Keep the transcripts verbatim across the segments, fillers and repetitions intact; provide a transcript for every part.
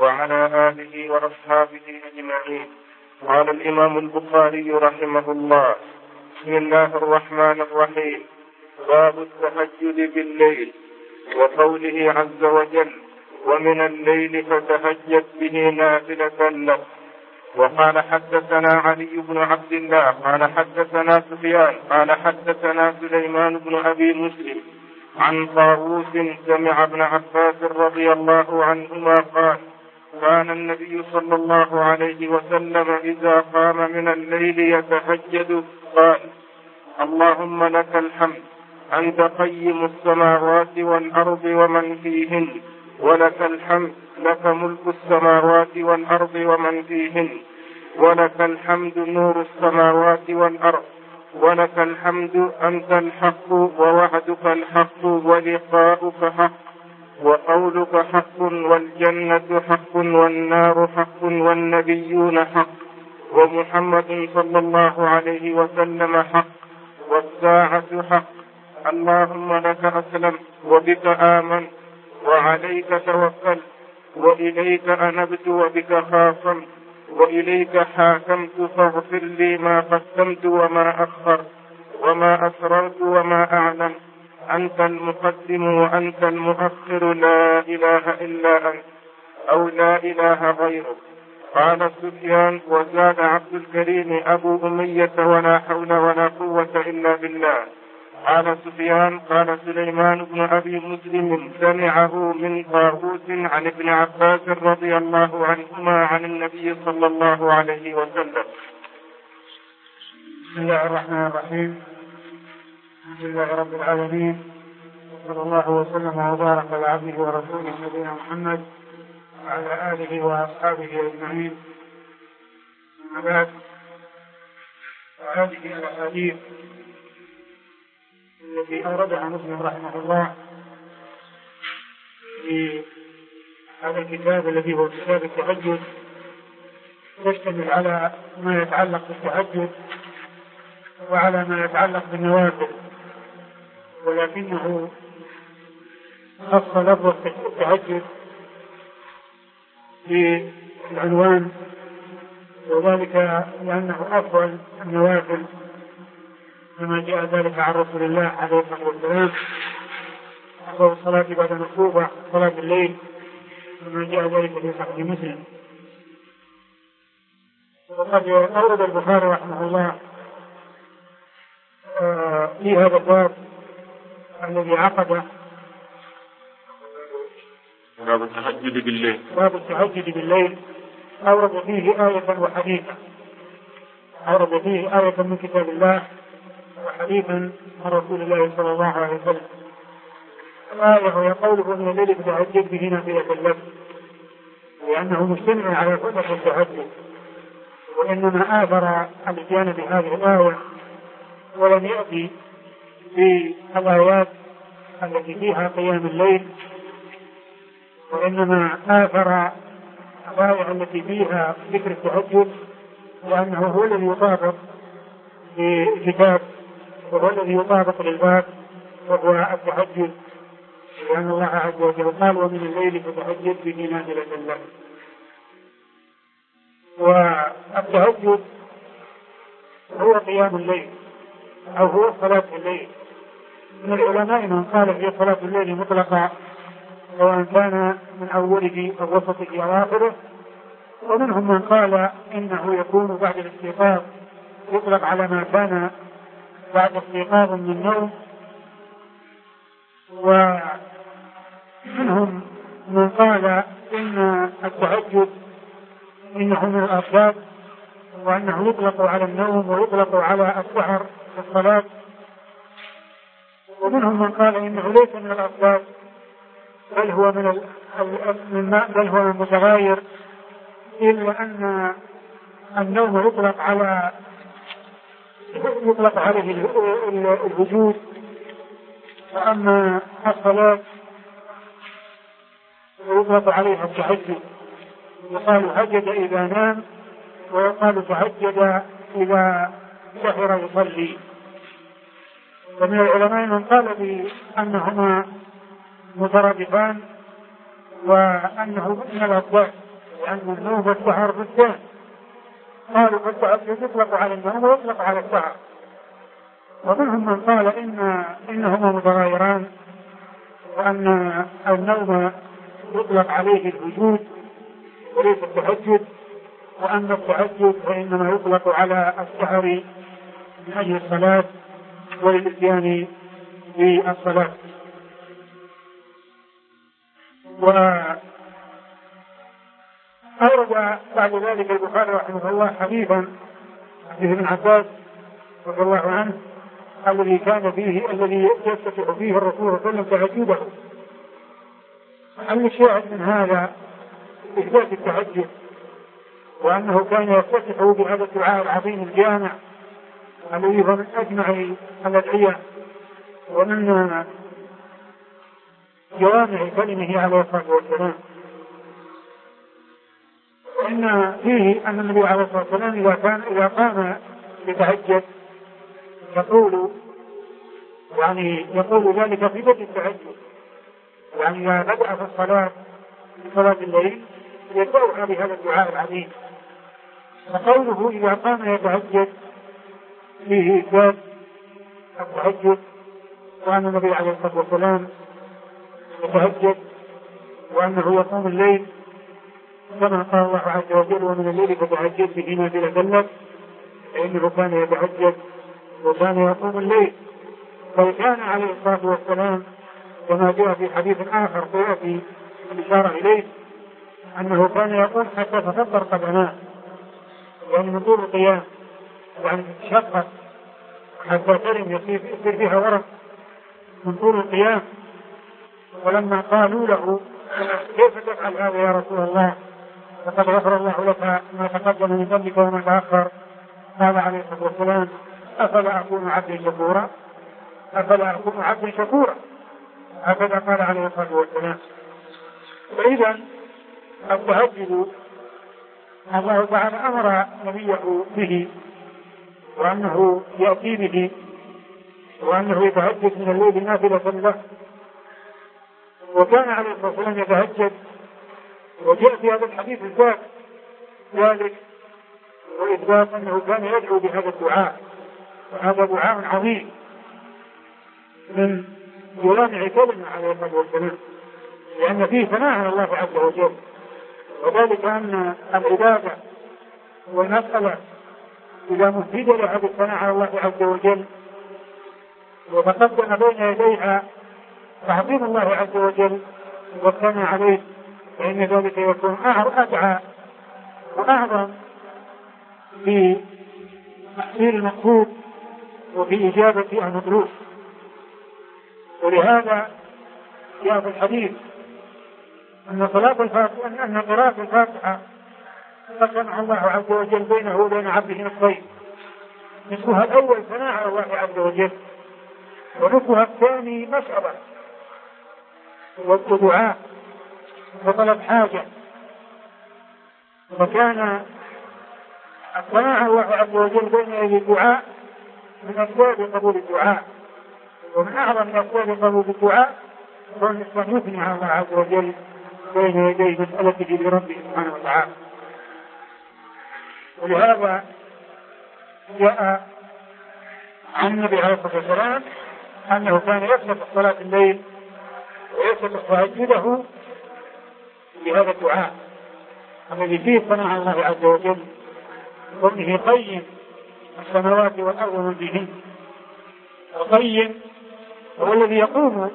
وعلى آله وأصحابه أجمعين. قال الإمام البخاري رحمه الله: بسم الله الرحمن الرحيم. باب التهجد بالليل، وقوله عز وجل: ومن الليل فتهجد به نافلة لك. وقال حدثنا علي بن عبد الله قال حدثنا سفيان قال حدثنا سليمان بن أبي مسلم عن طاووس سمع ابن عباس رضي الله عنهما قال: كان النبي صلى الله عليه وسلم إذا قام من الليل يتهجد قال: اللهم لك الحمد، أنت قيم السماوات والأرض ومن فيهن، ولك الحمد، لك ملك السماوات والأرض ومن فيهن، ولك الحمد نور السماوات والأرض، ولك الحمد أنت الحق ووعدك الحق ولقاؤك حق وقولك حق والجنة حق والنار حق والنبيون حق ومحمد صلى الله عليه وسلم حق والساعة حق. اللهم لك أسلم وبك آمن وعليك توكل وإليك أنبت وبك خاصمت وإليك حاكمت فاغفر لي ما قدمت وما أخرت وما أسررت وما أعلم، أنت المقدم وأنت المؤخر، لا إله إلا أنت أو لا إله غيرك. قال سفيان: وزاد عبد الكريم أبو أمية: ولا حول ولا قوة إلا بالله. قال سفيان: قال سليمان بن أبي مسلم: سمعه من طاووس عن ابن عباس رضي الله عنهما عن النبي صلى الله عليه وسلم. بسم الله الرحمن الرحيم. الحمد لله رب العالمين، صلى الله وسلم وبارك على عبده ورسوله نبينا محمد وعلى آله وأصحابه أجمعين. أما بعد، هذه الأحاديث التي أوردها مسلم رحمه الله في هذا الكتاب الذي هو كتاب التهجد تشتمل على ما يتعلق بالتهجد وعلى ما يتعلق بالنوافل، ولكنه خص لفظ التهجد في العنوان، وذلك لأنه أفضل النوافل كما جاء ذلك عن رسول الله عليه الصلاة والسلام: أفضل الصلاة بعد المكتوبة صلاة الليل، كما جاء ذلك في صحيح مسلم. وقد أورد البخاري رحمه الله في هذا الباب الذي عقده باب التهجد بالليل باب التهجد بالليل أورد فيه آية وحديثا أورد فيه آية من كتاب الله وحديثا عن رسول الله صلى الله عليه وسلم. الآية هي قوله: من الليل فتهجد به نافلة لك، لأنه مجتمع على سنة التهجد، وإنما آثر الإتيان بهذه الآية ولم يأتي في الآيات التي فيها قيام الليل، وإنما آثر الآية التي فيها ذكر التهجد، لأنه هو الذي يطابق للكتاب وهو الذي يطابق للباب وهو التهجد، لأن الله عز وجل قال: ومن الليل فتهجد به نافلة لك. والتهجد هو قيام الليل أو هو صلاة الليل. من العلماء من قال هي صلاة الليل مطلقة، سواء كان من أوله أو وسطه أو آخره، ومنهم من قال إنه يكون بعد الاستيقاظ، يطلق على ما كان بعد استيقاظ من النوم. ومنهم من قال إن التهجد إنه من الأفضل، وأنه يطلق على النوم ويطلق على السحر في الصلاة. ومنهم من قال إنه ليس من الأفضل، بل هو من بل هو من متغير، إلا أن النوم يطلق على يطلق عليه الوجود، وأما الصلاة يطلق عليها التهجد. يقال هجد إذا نام، ويقال تهجد إذا سهر يصلي. ومن العلماء من قال بأنهما مترادفان، وأنه من الأفضل لأن النوم والسهر ضدان. قالوا فالتهجد يطلق على النوم ويطلق على السهر. ومنهم من قال إن إنهما متغايران، وأن النوم يطلق عليه الوجود وليس التهجد، وأن التهجد فإنما يطلق على السهر من أجل الصلاة والإتيان بالصلاة. وأورد بعد ذلك البخاري رحمه الله حديثا حديث ابن عباس رضي الله عنه الذي كان فيه الذي يفتتح فيه الرسول صلى الله عليه وسلم تهجده. محل الشاهد من هذا إثبات التهجد، وأنه كان يفتتح بهذا الدعاء العظيم الجامع الذي هو من أجمع الأدعية ومن جوامع كلمه عليه الصلاة والسلام. وإن فيه أن النبي عليه الصلاة والسلام إذا كان إذا قام يتهجد يقول يعني يقول ذلك في بدء التهجد، يعني إذا بدأ في الصلاة في صلاة الليل يدعوها بهذا الدعاء العظيم. وقوله إذا قام يتهجد فيه إثبات التهجد، وأن النبي عليه الصلاة والسلام يتهجد وأنه يقوم الليل كما قال الله عز وجل ومن الليل فتهجد به نافلة لك، فإنه كان يتهجد وكان يقوم الليل. فكان عليه الصلاة والسلام كما جاء في حديث آخر سيأتي الإشارة إليه أنه كان يقوم حتى تفطر قدماه، يعني من طول القيام، يعني تشقق حتى ترم يصير فيها ورق من طول القيام. ولما قالوا له كيف تفعل هذا يا رسول الله لقد غفر الله لك ما تقدم من ذنبك وما تأخر، قال عليه الصلاة والسلام أفلا أكون عبدا شكورا أفلا أكون عبدا شكورا هكذا قال عليه الصلاة والسلام. فإذا التهجد الله تعالى أمر نبيه به وأنه يأتي به وأنه يتهجد من الليل نافلة له، وكان عليه الصلاة والسلام يتهجد. وجاء في هذا الحديث الذات ذلك وإثبات أنه كان يدعو بهذا الدعاء، وهذا دعاء عظيم من جوامع كلمة عليه الصلاة والسلام، لأن فيه ثناء على الله عز وجل، وذلك أن العبادة والمسألة إذا مفيد لها بالثناء على الله عز وجل وتقدم بين يديها تعظيم الله عز وجل والثناء عليه، فإن ذلك يكون أدعى وأعظم في تحصيل المقصود وفي إجابة المطلوب. ولهذا جاء في الحديث أن صلاة الفاتحة أن قراءة الفاتحة قسم الله عز وجل بينه وبين عبده نصفين، نصفها الأول ثناء على الله عز وجل، ونصفها الثاني مسألة والدعاء وطلب حاجة. وكان الثناء على الله عز وجل بين يدي الدعاء من أسباب قبول الدعاء، ومن أعظم أسباب قبول الدعاء هو أن يثني على الله عز وجل بين يدي مسألته لربه سبحانه وتعالى. ولهذا جاء عن النبي عليه الصلاة والسلام أنه كان يفتتح صلاة الليل ويفتتح تهجده بهذا الدعاء الذي فيه ثناء على الله عز وجل وأنه قيم السماوات والأرض ومن فيهن. القيم هو الذي يقوم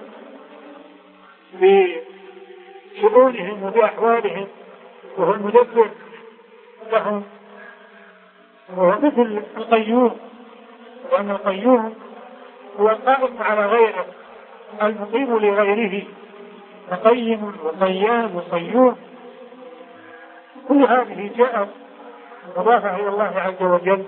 بشؤونهم وبأحوالهم وهو المدبر لهم، وهو مثل القيوم، وأن القيوم هو القائم على غيره المقيم لغيره، فقيم وقيام وقيوم كل هذه جاءت مضافة إلى الله عز وجل.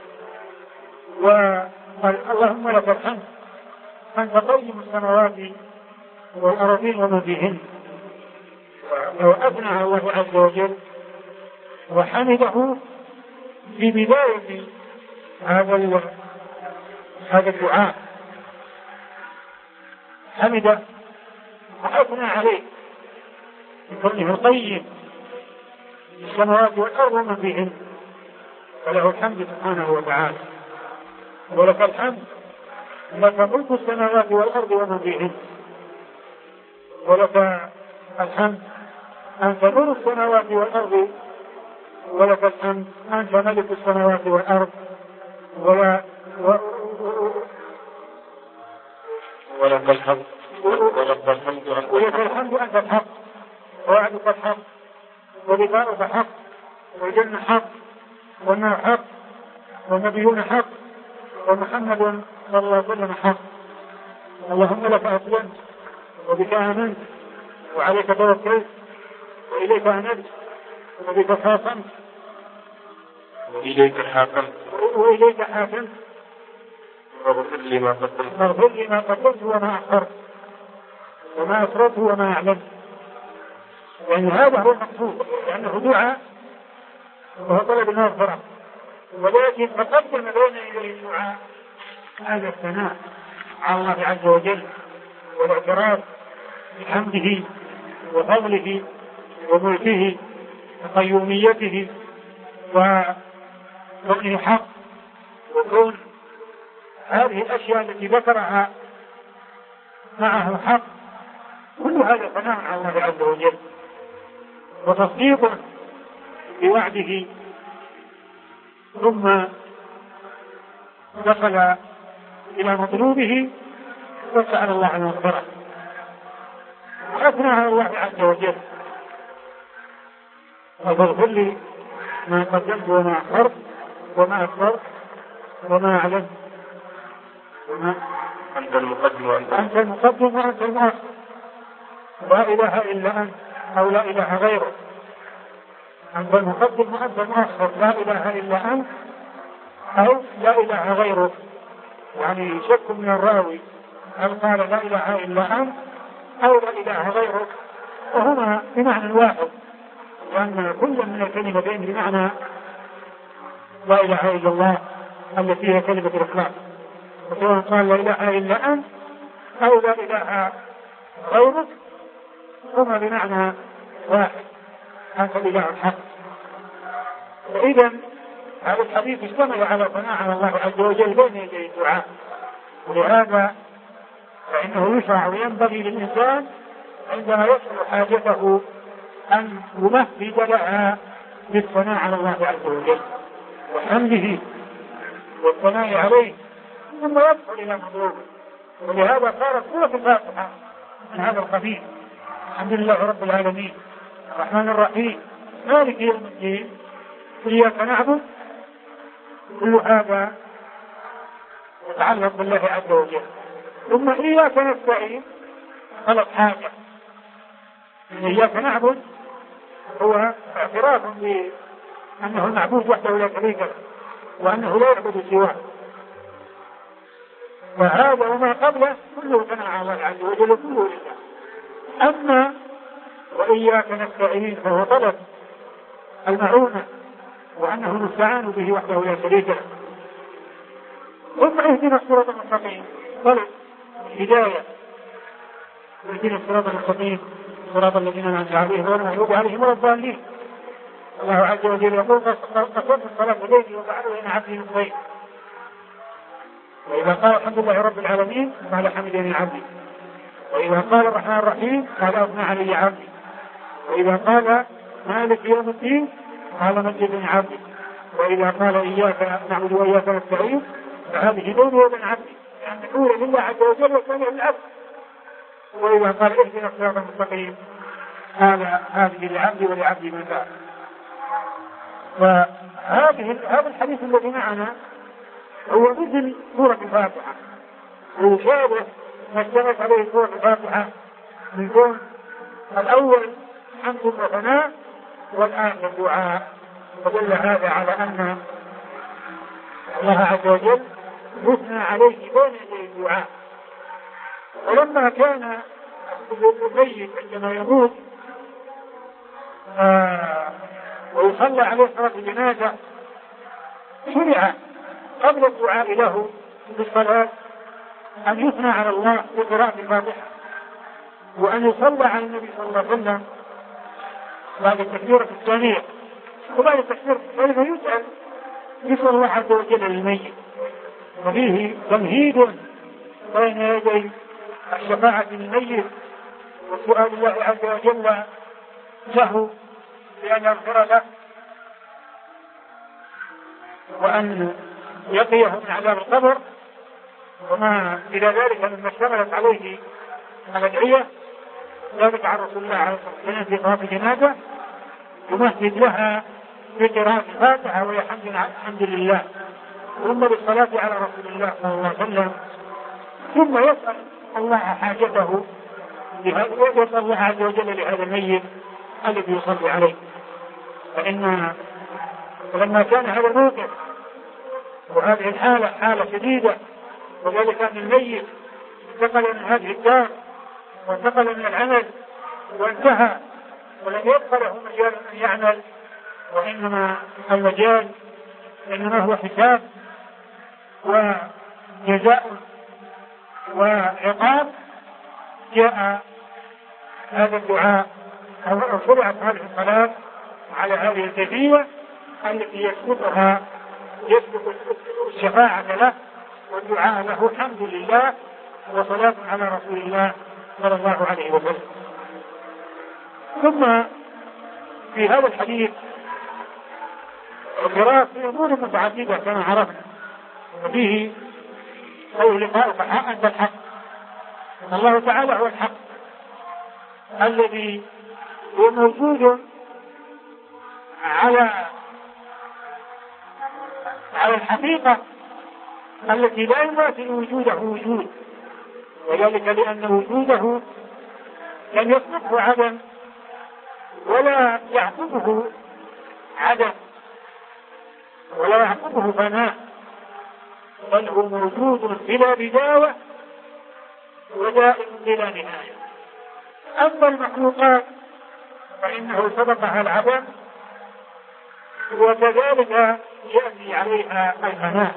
وقال اللهم لك الحمد أنت قيم السماوات والأرضين ومن فيهن، وأثنى على الله عز وجل وحمده في بداية هذا هذا الدعاء، حمده وأثنى عليه بكونه القيم السماوات والأرض ومن فيهن، فله الحمد سبحانه وتعالى. ولك الحمد لك ملك السماوات والأرض ومن فيهن، ولك الحمد أنت نور السماوات والأرض، ولك الحمد أنت ملك السماوات والأرض، ولا و... ولك الحمد ولك الحمد أنت ولك الحمد أنت الحق، ووعدك الحق، ولقاؤك حق، والجنة حق، والنار حق، والنبيون حق، ومحمد صلى الله عليه وسلم حق. اللهم لك أسلمت، وبك آمنت، وعليك توكلت، وإليك أنبت، وبك خاصمت، وإليك حاكمت وإليك حاكمت، واغفر لي ما قدمت واغفر لي ما قدمت وما أخرت، وما أسررت وما أعلمت. يعني هذا هو المقصود، لأنه دعاء وهو طلب المغفرة، ولكن تقدم بين يدي الدعاء هذا الثناء على الله عز وجل، والاعتراف بحمده وفضله وملكه وقيوميته وكونه حق، وكون هذه الأشياء التي ذكرها معه حق، كل هذا ثناء على الله عز وجل وتصديق بوعده. ثم دخل إلى مطلوبه وسأل الله عن المغفرة، وأثنى على الله عز وجل، فاغفر لي ما قدمت وما أخرت وما أسررت وما أعلنت، أنت المقدم وأنت أنت المقدم وأنت المؤخر، لا إله إلا أنت أو لا إله غيرك. أنت المقدم وأنت المؤخر، لا إله إلا أنت أو لا إله غيرك. يعني شك من الراوي هل قال لا إله إلا أنت أو لا إله غيرك، وهما بمعنى واحد، لأن كل من الكلمتين بمعنى لا إله إلا الله التي هي كلمة الإخلاص، وسواء قال لا إله إلا أنت أو لا إله غيرك هما بمعنى واحد، أنت الإله الحق. وإذا هذا الحديث اشتمل على ثناء على الله عز وجل بين يدي الدعاء، ولهذا فإنه يشرع وينبغي للإنسان عندما يصل حاجته أن يمهد لها بالثناء على الله عز وجل وحمده والثناء عليه، ثم يدخل إلى مطلوبه. ولهذا صارت سورة الفاتحة من هذا القبيل: الحمد لله رب العالمين الرحمن الرحيم مالك يوم الدين إياك نعبد. كل هذا يتعلق بالله عز وجل. ثم إياك نستعين طلب حاجة. إياك نعبد هو اعتراف بأنه المعبود وحده لا شريك له، وأنه لا يعبد سواه، وهذا وما قبله كله ثناء على الله عز وجل وكله لله. أما وإياك نستعين فهو طلب المعونة وأنه المستعان به وحده لا شريك له. ثم اهدنا الصراط المستقيم طلب الهداية، اهدنا الصراط المستقيم صراط الذين أنعمت عليهم غير المغضوب عليهم ولا الضالين. الله عز وجل يقول: قصرت الصلاة الليل وجعله بين عبدي نصفين. وإذا قال الحمد لله رب العالمين قال حمدني عبدي، وإذا قال الرحمن الرحيم قال أثنى علي عبدي، وإذا قال مالك يوم الدين قال مجدني عبدي، وإذا قال إياك نعبد وإياك نستعين فهذه بيني وبين عبدي، لأن الأولى لله عز وجل والثانية للعبد. وإذا قال اهدنا الصراط المستقيم هذا هذه لعبدي ولعبدي من بعد. فهذه هذا الحديث الذي معنا هو مثل سورة الفاتحة، ويشابه ما اشتملت عليه سورة الفاتحة من كون الأول حمد وثناء والآخر دعاء. فدل هذا على أن الله عز وجل يثنى عليه بين يدي الدعاء. ولما كان الميت عندما يموت آه ويصلى عليه صلاة الجنازة شرع قبل الدعاء له بالصلاة أن يثنى على الله بقراءة الفاتحة، وأن يصلى على النبي صلى الله عليه وسلم بعد التكبيرة الثانية وبعد التكبير فإنه يسأل يسأل الله عز وجل للميت، وفيه تمهيد بين يدي الشفاعة للميت وسؤال الله عز وجل له بأن يغفر له وأن يقيه من عذاب القبر وما إلى ذلك مما اشتملت عليه الأدعية. ذلك عن رسول الله عليه الصلاة والسلام في طواف الجنازة يمهد لها بقراءة الفاتحة والحمد لله ثم بالصلاة على رسول الله صلى الله عليه وسلم، ثم يسأل الله حاجته، يسأل الله عز وجل لهذا الميت الذي يصلي عليه. فإن لما كان هذا الموقف وهذه الحالة حالة شديدة، وذلك أن الميت انتقل من هذه الدار وانتقل من العمل وانتهى ولم يبقى له مجال أن يعمل، وإنما المجال إنما هو حساب وجزاء وعقاب، جاء هذا الدعاء أو شرعت هذه الصلاة على هذه الكيفية التي يسبقها يسبق الشفاعة له والدعاء له الحمد لله وصلاة على رسول الله صلى الله عليه وسلم. ثم في هذا الحديث القراءة في أمور متعددة كما عرفنا، وفيه قول لقاؤك حقا بالحق، أن الله تعالى هو الحق الذي هو موجود على على الحقيقة التي لا يماثل وجوده وجود، وذلك لأن وجوده لم يسبقه عدم ولا يعقبه عدم ولا يعقبه فناء، بل هو موجود بلا بداية ودائم بلا نهاية. أما المخلوقات فإنه سبقها العدم وكذلك يأتي عليها الفناء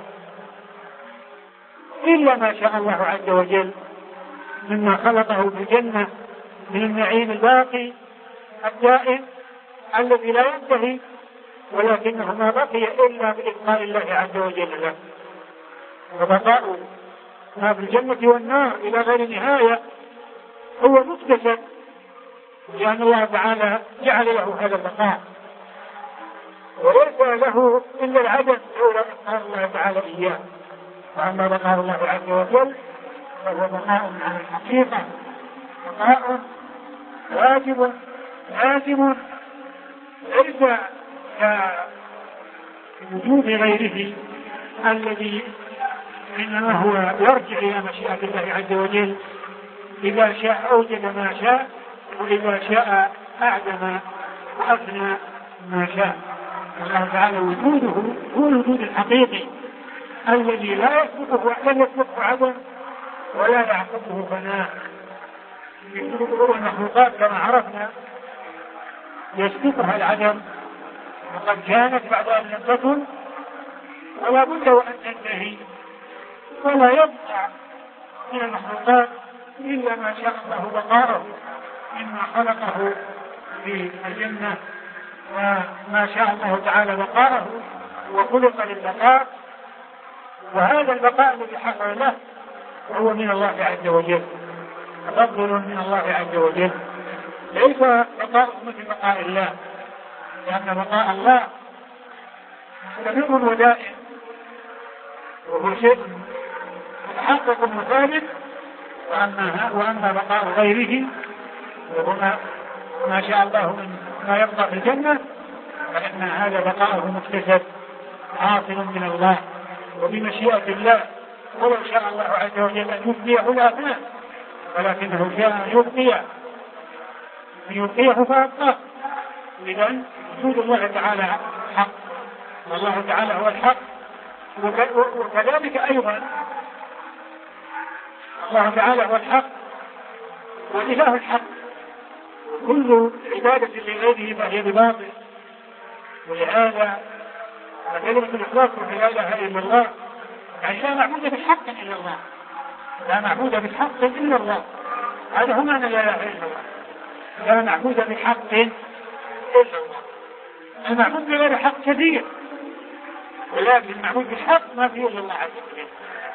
إلا ما شاء الله عز وجل مما خلقه في الجنة من النعيم الباقي الدائم الذي لا ينتهي، ولكنه ما بقي إلا بإبقاء الله عز وجل له. وبقاء ما في الجنة والنار إلى غير نهاية هو مكتسب، لأن الله تعالى جعل له هذا البقاء وليس له إلا العدم لولا إبقاء الله تعالى إياه. وأما بقاء الله عز وجل فهو بقاء على الحقيقة، بقاء واجب لازم ليس كوجود غيره الذي إنما هو يرجع إلى مشيئة الله عز وجل، إذا شاء أوجد ما شاء وإذا شاء أعدم وأفنى ما شاء. الله تعالى وجوده هو الوجود الحقيقي الذي لا يسبقه لم يسبقه عدم ولا يعقبه فناء. يسبقه المخلوقات كما عرفنا يسبقها العدم، وقد كانت بعد أن لم تكن ولا بد وأن تنتهي، ولا يبقى من المخلوقات إلا ما شاء الله بقاءه مما خلقه في الجنة، وما شاء الله تعالى بقاءه وخلق للبقاء، وهذا البقاء الذي حصل له هو من الله عز وجل، تفضل من الله عز وجل، ليس بقاء مثل بقاء الله، لأن بقاء الله مستمر ودائم وهو شيء متحقق وثابت، وأما وأما بقاء غيره وهما ما شاء الله من ما يبقى في الجنة فإن هذا بقاءه مكتسب حاصل من الله وبمشيئة الله. ولو شاء الله عز وجل أن يبقيه لأبناه، ولكنه شاء أن يبقيه أن يبقيه فأبقاه. إذن وجود الله تعالى حق، والله تعالى هو الحق، وكذلك أيضا الله تعالى هو الحق وإله الحق، كل عبادة لغيره فهي بباطل. ولهذا كلمة الإخلاص لا إله إلا الله، يعني لا معبود بالحق إلا الله، لا معبود بالحق إلا الله، هذا هو معنى لا إله إلا الله، لا معبود بحق إلا الله. المعبود بغير حق كثير، ولكن المعبود بالحق ما فيه إلا الله عز وجل.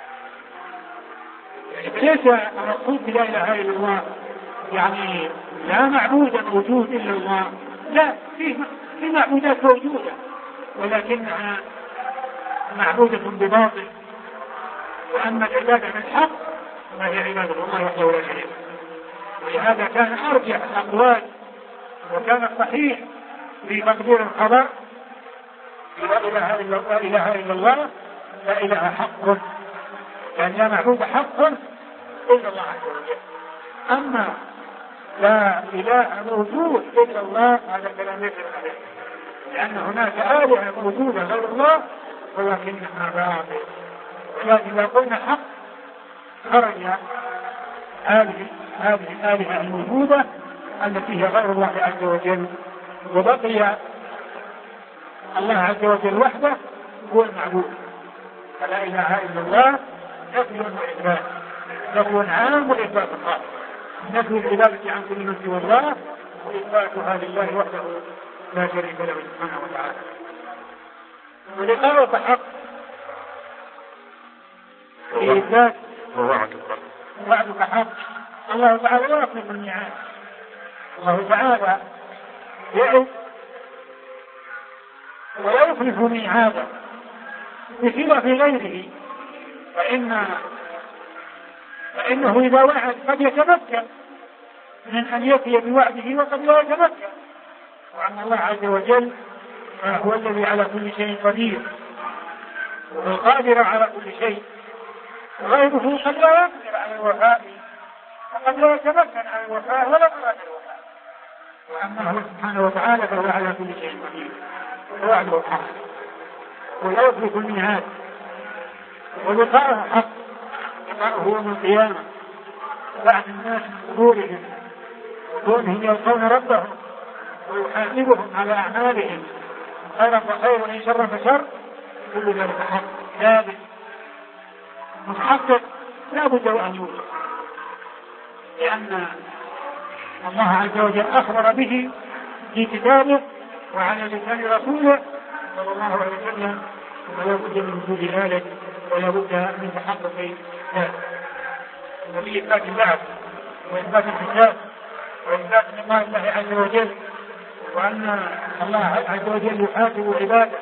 ليس المقصود بلا إله إلا الله يعني لا معبود موجود إلا الله، لا، في في معبودات موجودة ولكنها معبودة بباطل، وأما العبادة بالحق فهي عبادة الله وحده لا شريك له. ولهذا كان أرجح الأقوال وكان الصحيح في تقدير القضاء لا إله إلا الله، لا إله إلا الله، لا إله حق، يعني لا معبود حق إلا الله عز وجل. أما لا إله موجود إلا الله هذا كلام يجب عليه، لأن هناك آلهة موجودة غير الله ولكنها باطل. ولكن إذا قلنا حق خرج هذه هذه الآلهة الموجودة التي هي غير الله عز وجل، وبقي الله عز وجل وحده هو المعبود. فلا إله إلا الله نفي وإثبات، نفي عام وإثبات خاص، نفي العبادة عن كل من سوى الله وإثباتها لله وحده لا شريك له سبحانه وتعالى. ولقاء حق في إثبات وعدك حق. الله تعالى لا يخلف الميعاد، الله تعالى يعد ولا يخلف ميعاده بخلاف غيره، فإن فإنه إذا وعد قد يتمكن من أن يفي بوعده وقد لا يتمكن، وأن الله عز وجل هو الذي على كل شيء قدير والقادر على كل شيء، وغيره قد لا يقدر على الوفاء وقد لا يتمكن على الوفاء ولا قادر الوفاء، وأما هو سبحانه وتعالى فهو على كل شيء قدير ووعده حق ولا يخلف الميعاد. ولقاءه حق، لقاءه يوم القيامة بعد الناس من قبورهم وكونهم يلقون ربهم ويحاسبهم على أعمالهم خيرا فخير وإن شرا فشر، كل ذلك حق ثابت متحقق لا بد وأن يوجد، لأن الله عز وجل أخبر به في كتابه وعلى لسان رسوله صلى الله عليه وسلم، ولا بد من وجود ذلك ولا بد من تحقق ذلك، وفي إثبات البعث وإثبات الحساب وإثبات نعماء الله عز وجل، وأن الله عز وجل يحاسب عباده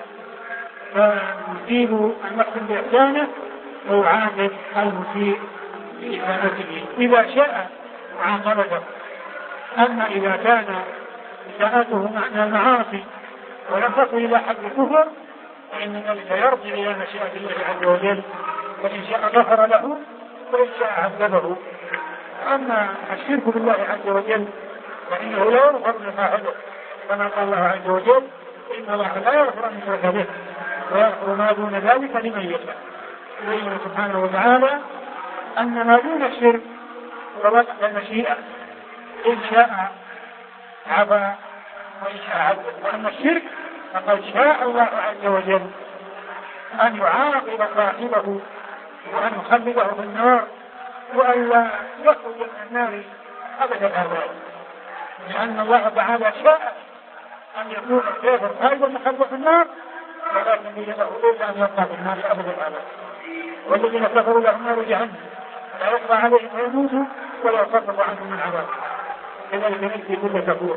فيصيب المحسن بإحسانه ويعاقب المسيء بإساءته إذا شاء عاقبته. أما إذا كان إساءته معنى المعاصي ولم تصل إلى حد الكفر فإن ذلك يرجع إلى مشيئة الله عز وجل، وإن شاء غفر له وإن شاء عذبه. أما الشرك بالله عز وجل فإنه لا يغفر لفاعله، كما قال الله عز وجل إن الله لا يغفر أن يشرك به ويغفر ما دون ذلك لمن يشاء. يقول سبحانه وتعالى أن ما دون الشرك ووقت المشيئة، إن شاء عفا وإن شاء عذب. وأما الشرك فقد شاء الله عز وجل أن يعاقب صاحبه وأن يخلده في النار وأن لا يخرج من النار أبدا الآباد، لأن الله تعالى شاء أن يكون الكافر خالدا مخلدا في النار ولكن يجب إلا أن يبقى في النار أبدا الآباد. والذين كفروا لهم نار جهنم لا يقضى عليهم فيموتوا ولا يخفف عنهم من عذاب كذلك نجزي كل كفور.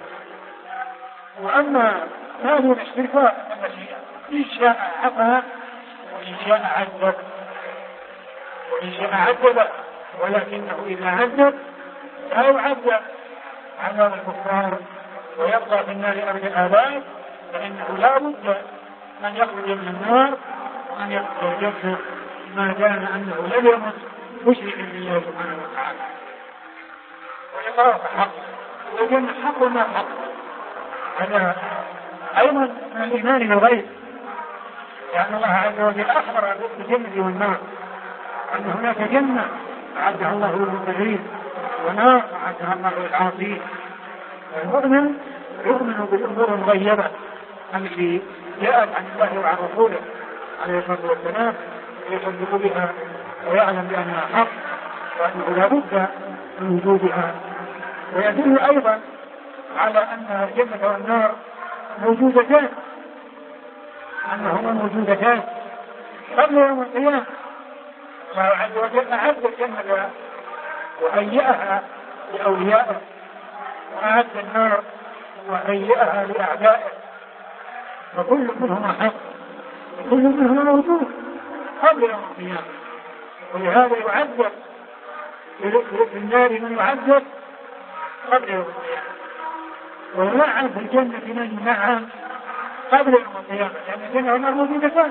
وأما ما دون الشرك فالمشيئة، إن شاء عفا وإن شاء عذب، وإن شاء عذب ولكنه إذا عذب لا يعذب عذاب الكفار ويبقى في النار أبد الآباد، فإنه لا بد من يخرج من النار وأن يدخل الجنة ما دام أنه لم يمت مشركا بالله سبحانه وتعالى. ولقاء حق والجنة حق وما حق، هذا أيضا من الإيمان بالغيب، لأن الله عز وجل أخبر بالجنة والنار أن هناك جنة أعدها الله للمتقين ونار أعدها الله للعاصين. المؤمن يؤمن بالأمور المغيبة التي جاءت عن الله وعن رسوله عليه الصلاة والسلام ويصدق بها ويعلم بأنها حق وأنه لا بد من وجودها. ويدل أيضا على أن الجنة والنار موجودتان أنهما موجودتان قبل يوم القيامة. الله عز وجل أعد الجنة وهيئها لأوليائه، وأعد النار وهيئها لأعدائه، وكل منهما حق وكل منهما موجود قبل يوم القيامة. ولهذا يعذب في النار من يعذب قبل يوم القيامة، وينعم في الجنة من ينعم قبل يوم القيامة، لأن يعني الجنة والنار موجودتان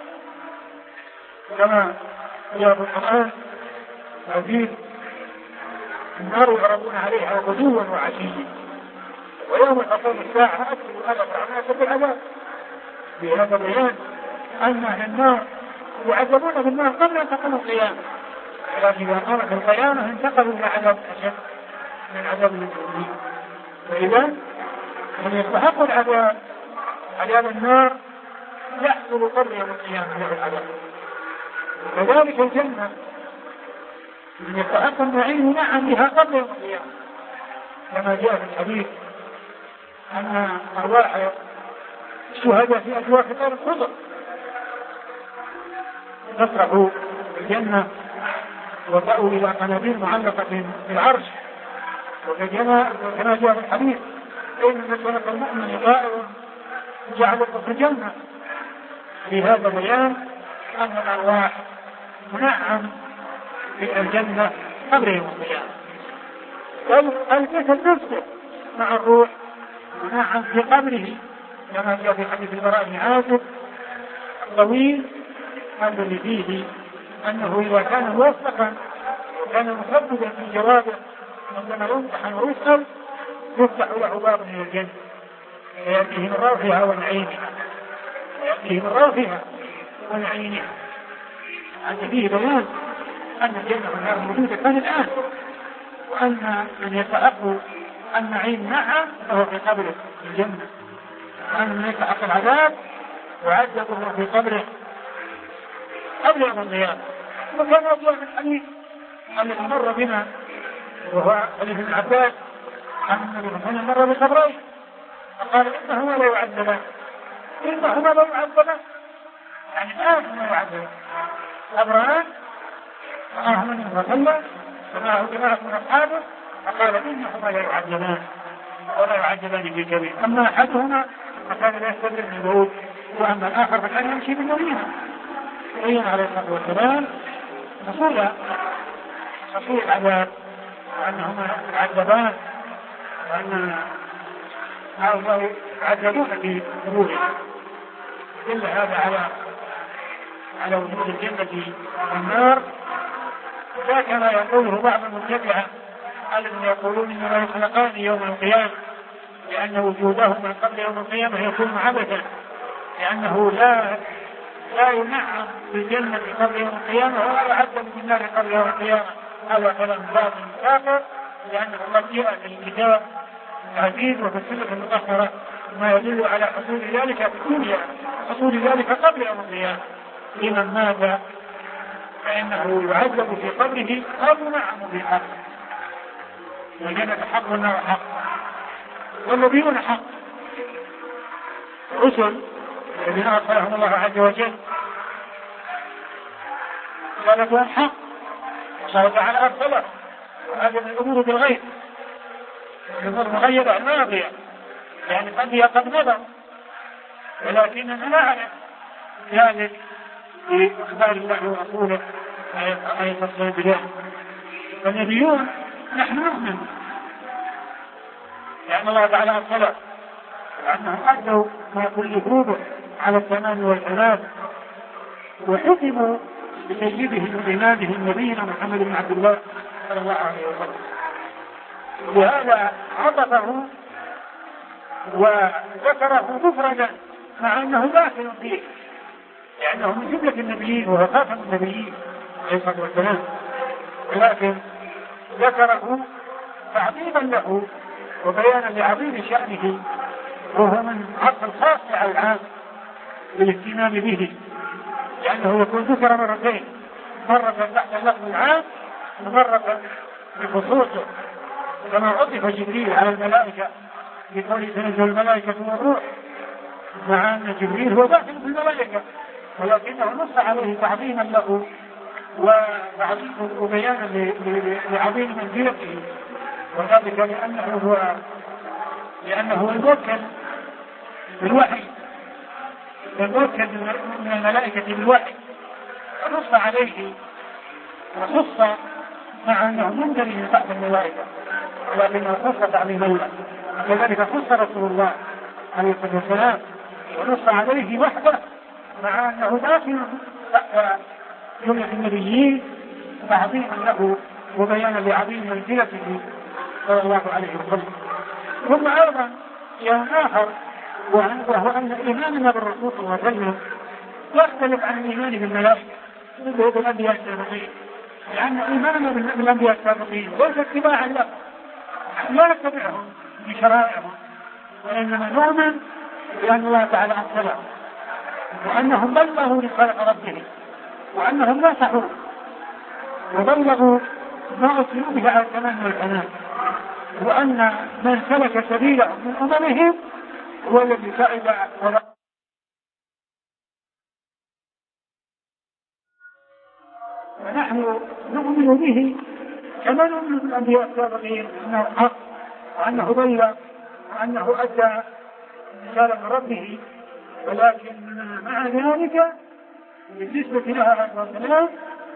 كما جاء في القرآن العزيز: النار يعرضون عليها غدوا وعشيا ويوم تقوم الساعة أكثر الأذى فأعناك بالعذاب. بهذا بيان أن أهل النار يعذبون بالنار قبل أن تقوم القيامة، ولكن إذا قامت القيامة انتقلوا إلى عذاب أشد من عذاب المؤمنين. فإذا من يستحق العذاب عذاب النار يحصل قبل يوم القيامة له العذاب. وكذلك الجنة من يستحق النعيم نعم بها قبل يوم القيامة، كما جاء في الحديث أن أرواح الشهداء في أجواف طير الخضر تسرح الجنة وتأوي إلى قناديل معلقة في العرش، وكما جاء في الحديث: إن مثلة المؤمن طائر جعلته في الجنة. في هذا بيان أن الأرواح منعم في الجنة قبل يوم القيامة. الجسد نفسه مع الروح منعم في قبره، كما جاء في حديث البراء بن عازب الطويل الذي فيه أنه إذا كان موفقا وكان مخبدا في جوابه عندما يمتحن ويسأل يفتح له باب من الجنة ويأتيه من روحها ونعيمها ويأتيه من روحها ونعيمها. هذا فيه بيان أن الجنة والنار موجودة كان الآن، وأن من يستحق النعيم نعم فهو في قبره في الجنة، وأن من يستحق العذاب وعذبه في قبره قبل يوم القيامة. وكان أبوه من الحديث الذي مر بنا وهو حديث ابن عباس عن النبي صلى الله عليه وسلم مر بقبرين فقال: إنهما لا يعذبان إنهما لا يعذبان يعني الآن هما يعذبان. قبران رآهما النبي صلى الله عليه وسلم ومعه جماعة من أصحابه فقال: إنهما لا يعذبان ولا يعذبان في كبير. أما أحدهما فكان لا يستمر من الوعود، وأما الآخر فكان يمشي بالنبيها. وإن عليه الصلاة والسلام حصول حصول العذاب وأنهما يعذبان وأن هؤلاء يعذبون في قبورهم. دل هذا على على وجود الجنة والنار، لا كما يقوله بعض المتبعة الذين يقولون إنما يخلقان يوم القيامة، لأن وجودهما قبل يوم القيامة يكون عبثا، لأنه لا لا ينعم بالجنة قبل يوم القيامة ولا يعذب بالنار قبل يوم القيامة. هذا كلام باطل كافر، لأنه قد جاء في الكتاب العزيز وفي السنة المطهرة ما يدل على حصول ذلك في الدنيا، حصول ذلك قبل يوم القيامة. لمن مات فإنه يعذب في قبره أو ينعم في قبره. والجنة حق والنار حق والنبيون حق. رسل الذين أرسلهم الله عز وجل رسالتهم حق، الله تعالى أرسله، وهذا من الأمور بالغيب، الأمور مغيبة ناظرة، يعني قد هي قد مضى، ولكننا لا نعلم ذلك في أخبار الله ورسوله عليه الصلاة والسلام. فالنبيون نحن نؤمن لأن الله تعالى أرسله لأنهم أدوا ما كلفوه على التمام والعناد، وحكموا بسيدهم وإمامهم نبينا محمد بن عبد الله صلى الله عليه وسلم. وهذا عطفه وذكره مفردا مع أنه داخل فيه، لأنه من جملة النبيين وهو خاتم النبيين عليه الصلاة والسلام، ولكن ذكره تعظيما له وبيانا لعظيم شأنه، وهو من حق الخاص على العام بالاهتمام به، لأنه يكون ذكر مرتين، مرة تحت اللفظ العام ومرة بخصوصه، كما عطف جبريل على الملائكة بقول تنزل الملائكة والروح مع أن جبريل هو داخل في الملائكة، ولكنه نص عليه تعظيما له وبيانا لعظيم منزلته، وذلك لأنه هو لأنه الموكل بالوحي، الموكل من الملائكة بالوحي، ونص عليه وخص مع أنه منزل من بعض الملائكة، ولكنه خص تعظيما له. كذلك خص رسول الله عليه الصلاة والسلام ونص عليه وحده مع أنه داخل تحت جملة النبيين تعظيما له وبيانا لعظيم منزلته صلى الله عليه وسلم. ثم أيضا شيء آخر وهو أن إيماننا بالرسول صلى الله عليه وسلم يختلف عن الإيمان بالملائكة بالأنبياء السابقين، لأن إيماننا بالأنبياء السابقين ليس اتباعا له، لا نتبعهم بشرائعهم، وإنما نؤمن بأن الله تعالى أرسلهم وأنهم بلغوا رسالة ربهم وأنهم نصحوا وبلغوا ما أرسلوا به على التمام والكمال، وأن من سلك سبيلهم من أممهم هو الذي سعد ولا ونحن نؤمن به كما نؤمن بالأنبياء السابقين أنه حق وأنه بلغ وأنه أدى رسالة من ربه، ولكن مع ذلك بالنسبة لها عليه السلام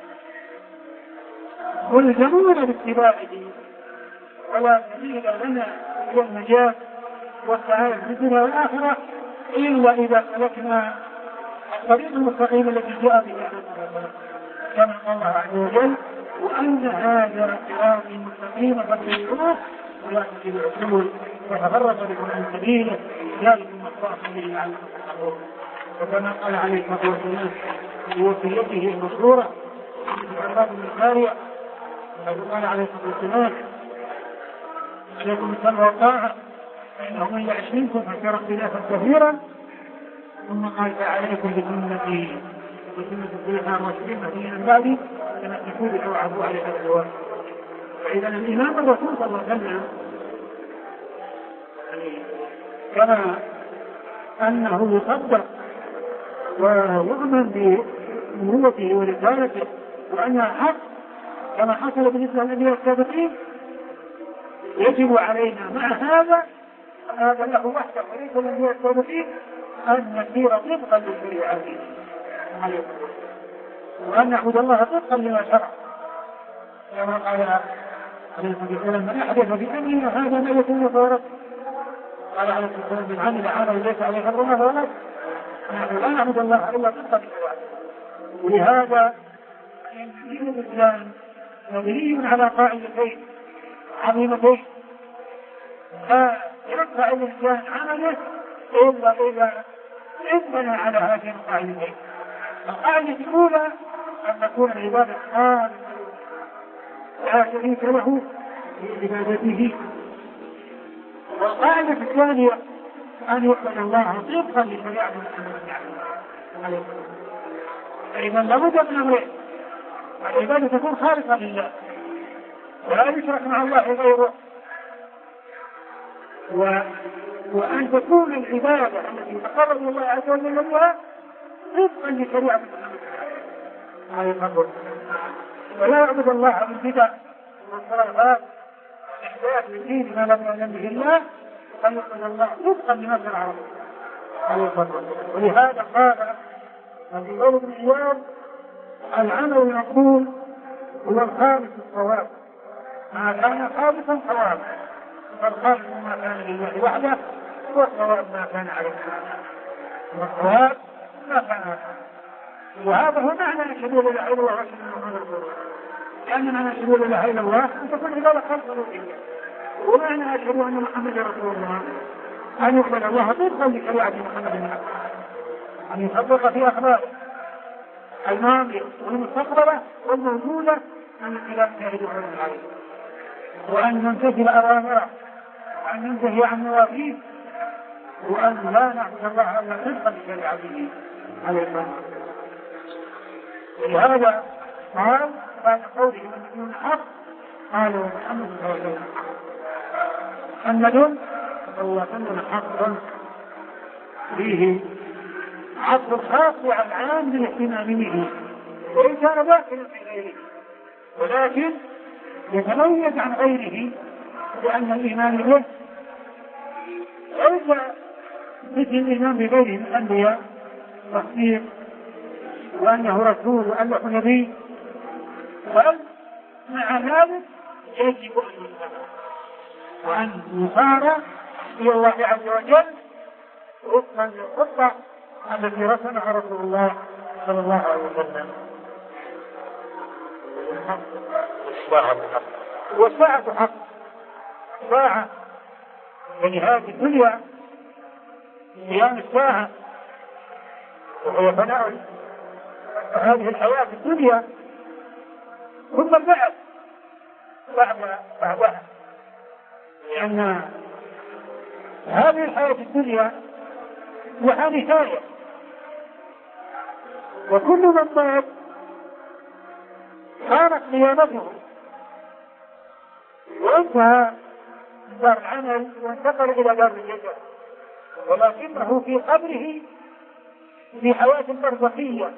ملزمون باتباعه، ولا سبيل لنا إلى النجاة والسعادة في الدنيا والآخرة إلا إذا سلكنا الطريق المستقيم الذي جاء به عليه السلام، كما قال الله عز وجل: وأن هذا صراطي مستقيما فاتبعوه ولا تتبعوا السبل فتفرق بكم عن سبيله ذلكم وصاكم به لعلكم تتقون. وكما قال عليه الصلاة والسلام في وصيته المشهورة في عباد بن القارية قال عليه الصلاة والسلام: عليكم السمع والطاعة فإنه من يعش منكم فسيرى اختلافا كثيرا. ثم قال: فعليكم بسنتي وسنة الخلفاء الراشدين المهديين من بعدي تمسكوا بها وعضوا عليها بالنواجذ. فإذا الإيمان بالرسول صلى الله عليه وسلم كما أنه يصدق ويؤمن بنبوته ورسالته وأنها حق كما حصل بالنسبة للأنبياء السابقين، يجب علينا مع هذا هذا له وحده وليس للأنبياء السابقين أن نسير طبقا لشريعته وأن نعبد الله طبقا لما شرع، كما قال عليه الصلاة والسلام: من أحدث في أمرنا هذا ما يكون فورته. قال عليه الصلاة والسلام: من عمل عملا ليس عليه أمرنا فهو رد. نحن لا نعبد الله إلا طبقا لشريعته. ولهذا دين الإسلام مبني على قاعدتين عظيمتين لا يرفع الإنسان عمله إلا إذا انبنى على هذين القاعدتين. القاعدة الأولى أن تكون العبادة خالصة لا شريك له في عبادته، والقاعدة الثانية أن يعبد الله طبقا لشريعة محمد عليه الصلاة والسلام. فإذا لابد من أمرين: العبادة تكون خالصة لله ولا يشرك مع الله غيره، و... وأن تكون العبادة التي تقرب الله عز وجل بها طبقا لشريعة محمد عليه الصلاة والسلام. ولا يعبد الله بالبدع والخرافات والإحداث من دين ما لم يعلم به الله، بل يعبد الله طبقا لما شرع له عليه الصلاة والسلام. ولهذا قال في قول ابن عياض: العمل المقبول هو الخالص الصواب، ما كان خالصا صوابا، فالخالص ما كان لله وحده والصواب ما كان عليه والصواب ما كان عليه. وهذا هو معنى أشهد أن لا إله إلا الله وأشهد أن محمدا رسول الله، لأن معنى أشهد أن لا إله إلا الله أن تكون عبادة خالصة لله، ومعنى أشهد أن محمدا رسول الله أن يقبل الله طبقا لشريعة محمد أن يطبق في أخباره الماضية والمستقبلة والموجودة التي لا تشهد عليه، وأن نمتثل أوامره وأن ننتهي عن نواهيه، وأن لا نعبد الله إلا طبقا لشريعته عليه الصلاة والسلام. ولهذا قال بعد قوله والنبيون حق قالوا محمد صلى الله عليه وسلم محمد صلى الله عليه وسلم حق فيه عطف الخاص على العام بالاهتمام به، وإن كان داخلا في غيره، ولكن يتميز عن غيره لأن الإيمان به ليس مثل الإيمان بغيره من الأنبياء، تصديق وأنه رسول وأنه نبي، بل مع ذلك يجب أن يتبع وأن يصار إلى الله عز وجل وفقا للخطة التي رسمها رسول الله صلى الله عليه وسلم. والساعة حق، الساعة يعني هذه الدنيا قيام الساعة وهو فناء هذه الحياة في الدنيا ثم البعث بعد بعدها، لأن هذه الحياة الدنيا لها نهاية، وكل من مات كانت قيامته وانتهى دار العمل وانتقل إلى دار الجزاء، ولكنه في قبره في حياة برزخية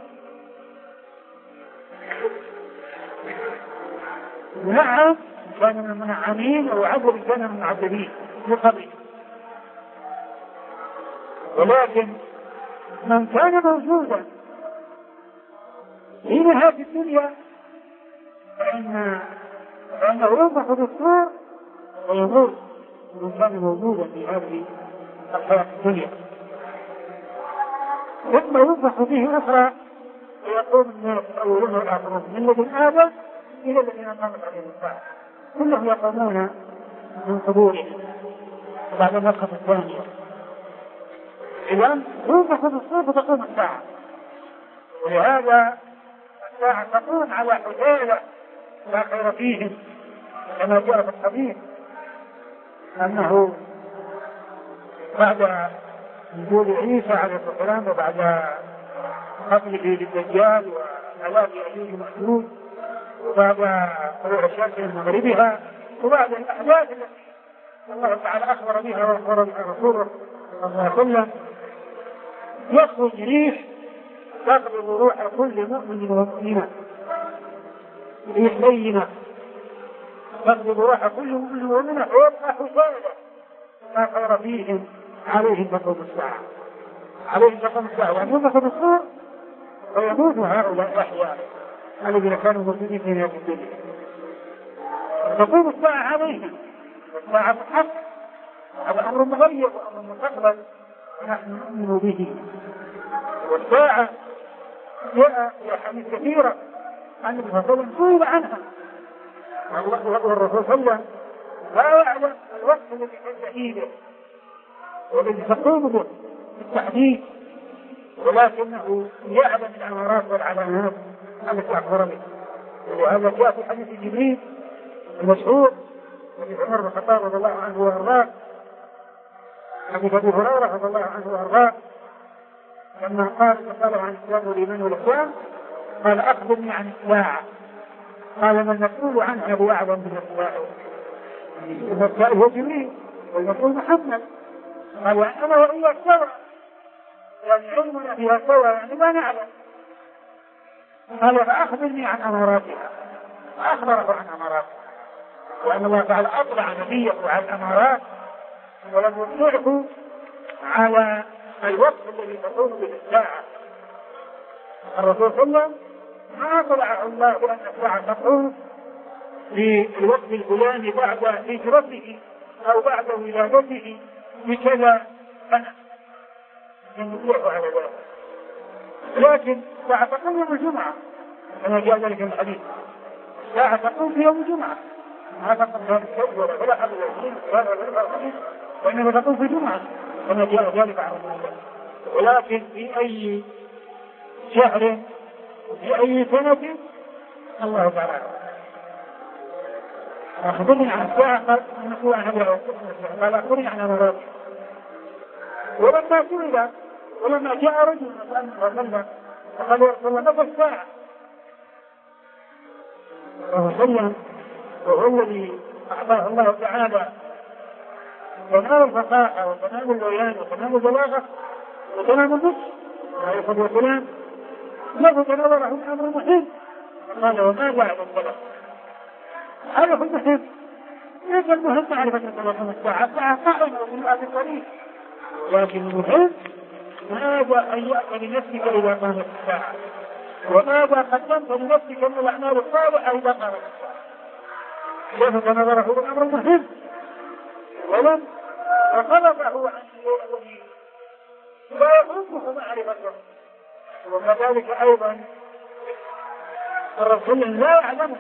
منعم كان من المنعمين أو عذب كان من المعذبين في قبره. ولكن من كان موجودا في نهاية الدنيا فإن فإنه ينفخ بالصور ويموت من كان موجودا في هذه الحياة الدنيا، ثم ينفخ به أخرى ويقوم الناس الأولون والآخرون من لدن آدم إلى الذين قامت عليهم الساعة كلهم يقومون من قبورهم بعد النفخة الثانية. إذن ينفخ بالصور فتقوم الساعة، ولهذا الساعة تقوم على حجالة لا خير فيهم كما جاء في الحديث أنه بعد نزول عيسى عليه السلام وبعد قتله للدجال وهلاك يأجوج ومأجوج وبعد طلوع الشمس من مغربها وبعد الأحداث التي الله تعالى أخبر بها وأخبر بها رسوله صلى الله عليه وسلم يخرج ريح تقبض روح كل مؤمن ومؤمنة، ريح لينة تقبض روح كل مؤمن ومؤمنة ويبقى حسادا ما خير فيهم عليهم تقوم الساعة عليهم تقوم الساعة وأن ينفخ بالصور ويموت هؤلاء الأحياء الذين كانوا موجودين في هذه الدنيا. تقوم الساعة عليهم، والساعة حق، هذا أمر مغيب وأمر مستقبل نحن نؤمن به. والساعة جاء في أحاديث كثيرة عن النبي صلى الله عليه وسلم سئل عنها والرسول صلى الله عليه وسلم لا يعلم الوقت الذي تنتهي به والذي تقوم به بالتحديد، ولكنه يعلم الأمارات والعلامات التي أخبر بها. وهذا جاء في حديث جبريل المشهور حديث عمر بن الخطاب رضي الله عنه وارضاه، حديث أبي هريرة رضي الله عنه وارضاه لما قال سأله عن الإسلام والإيمان والإحسان قال أخبرني عن الساعة، قال ما المسؤول عنها بأعظم من السائل، السائل هو جبريل والمسؤول محمد، قال أنا وإياك سوا، يعني علمنا فيها سوا يعني ما نعلم. قال فأخبرني عن أماراتها، فأخبره عن أماراتها، وأن الله تعالى أطلع نبيه على الأمارات ولم يطلعه على الوقت الذي تقوم به الساعة. الرسول صلى الله عليه وسلم ما أطلع الله أن الساعة تقوم في الوقت الفلاني بعد هجرته أو بعد ولادته بكذا سنة يطلعه على ذلك، لكن الساعة تقوم يوم الجمعة كما جاء ذلك من الحديث، الساعة تقوم في يوم الجمعة ما تقوم في الشهر ولا ولا حد العشرين ولا ولا وإنما تقوم في الجمعة كما جاء ذلك عن الله. ولكن في أي شهر في أي سنة الله تعالى أخبرني عن الساعة قال نقول عن هذا قال أخبرني عن أمراض. ولما سئل ولما جاء رجل وسلم فقال يا رسول الله متى الساعة؟ وسلم وهو الذي أعطاه الله تعالى تمام الفصاحة وتمام البيان وتمام البلاغة وكلام النص لا يفضل كلام لفظ نظره الأمر محيط قال وما بعد الصلاة هذا هو المحيط. ليس المهم معرفة الصلاة الساعة الساعة قائمة وملؤة بالطريق، لكن المهم ماذا هيأت لنفسك إذا قامت الساعة، وماذا قدمت لنفسك من الأعمال الصالحة إذا قامت الساعة. لفظ نظره الأمر المهم ولم وغلبه عن شيء لا يهمه معرفته. وكذلك أيضا الرسول لا يعلمه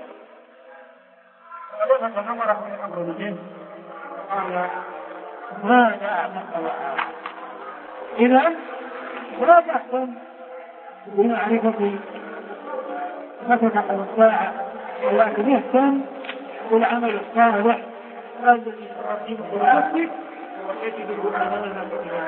ولما تنمره من أمر الجن قال ماذا أعلم الله. إذا لا تحكم بمعرفة متى تقوم الساعة، ولكن يهتم بالعمل الصالح الذي تقدمه لنفسك وتجده أمامك إلى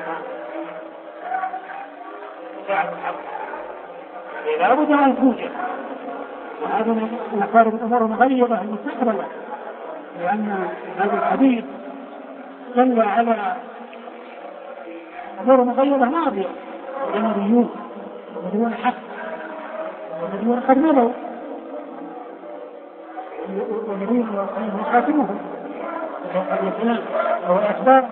ساعة الحق. إذا أبدا أن توجد وهذا من أخبار الأمور المغيبة المستقبلة، لأن هذا الحديث دل على أمور مغيبة ماضية ونبيون ونبيون حق ونبيون قد مضوا ونبيون خاتمهم وقد يكون أو أخبار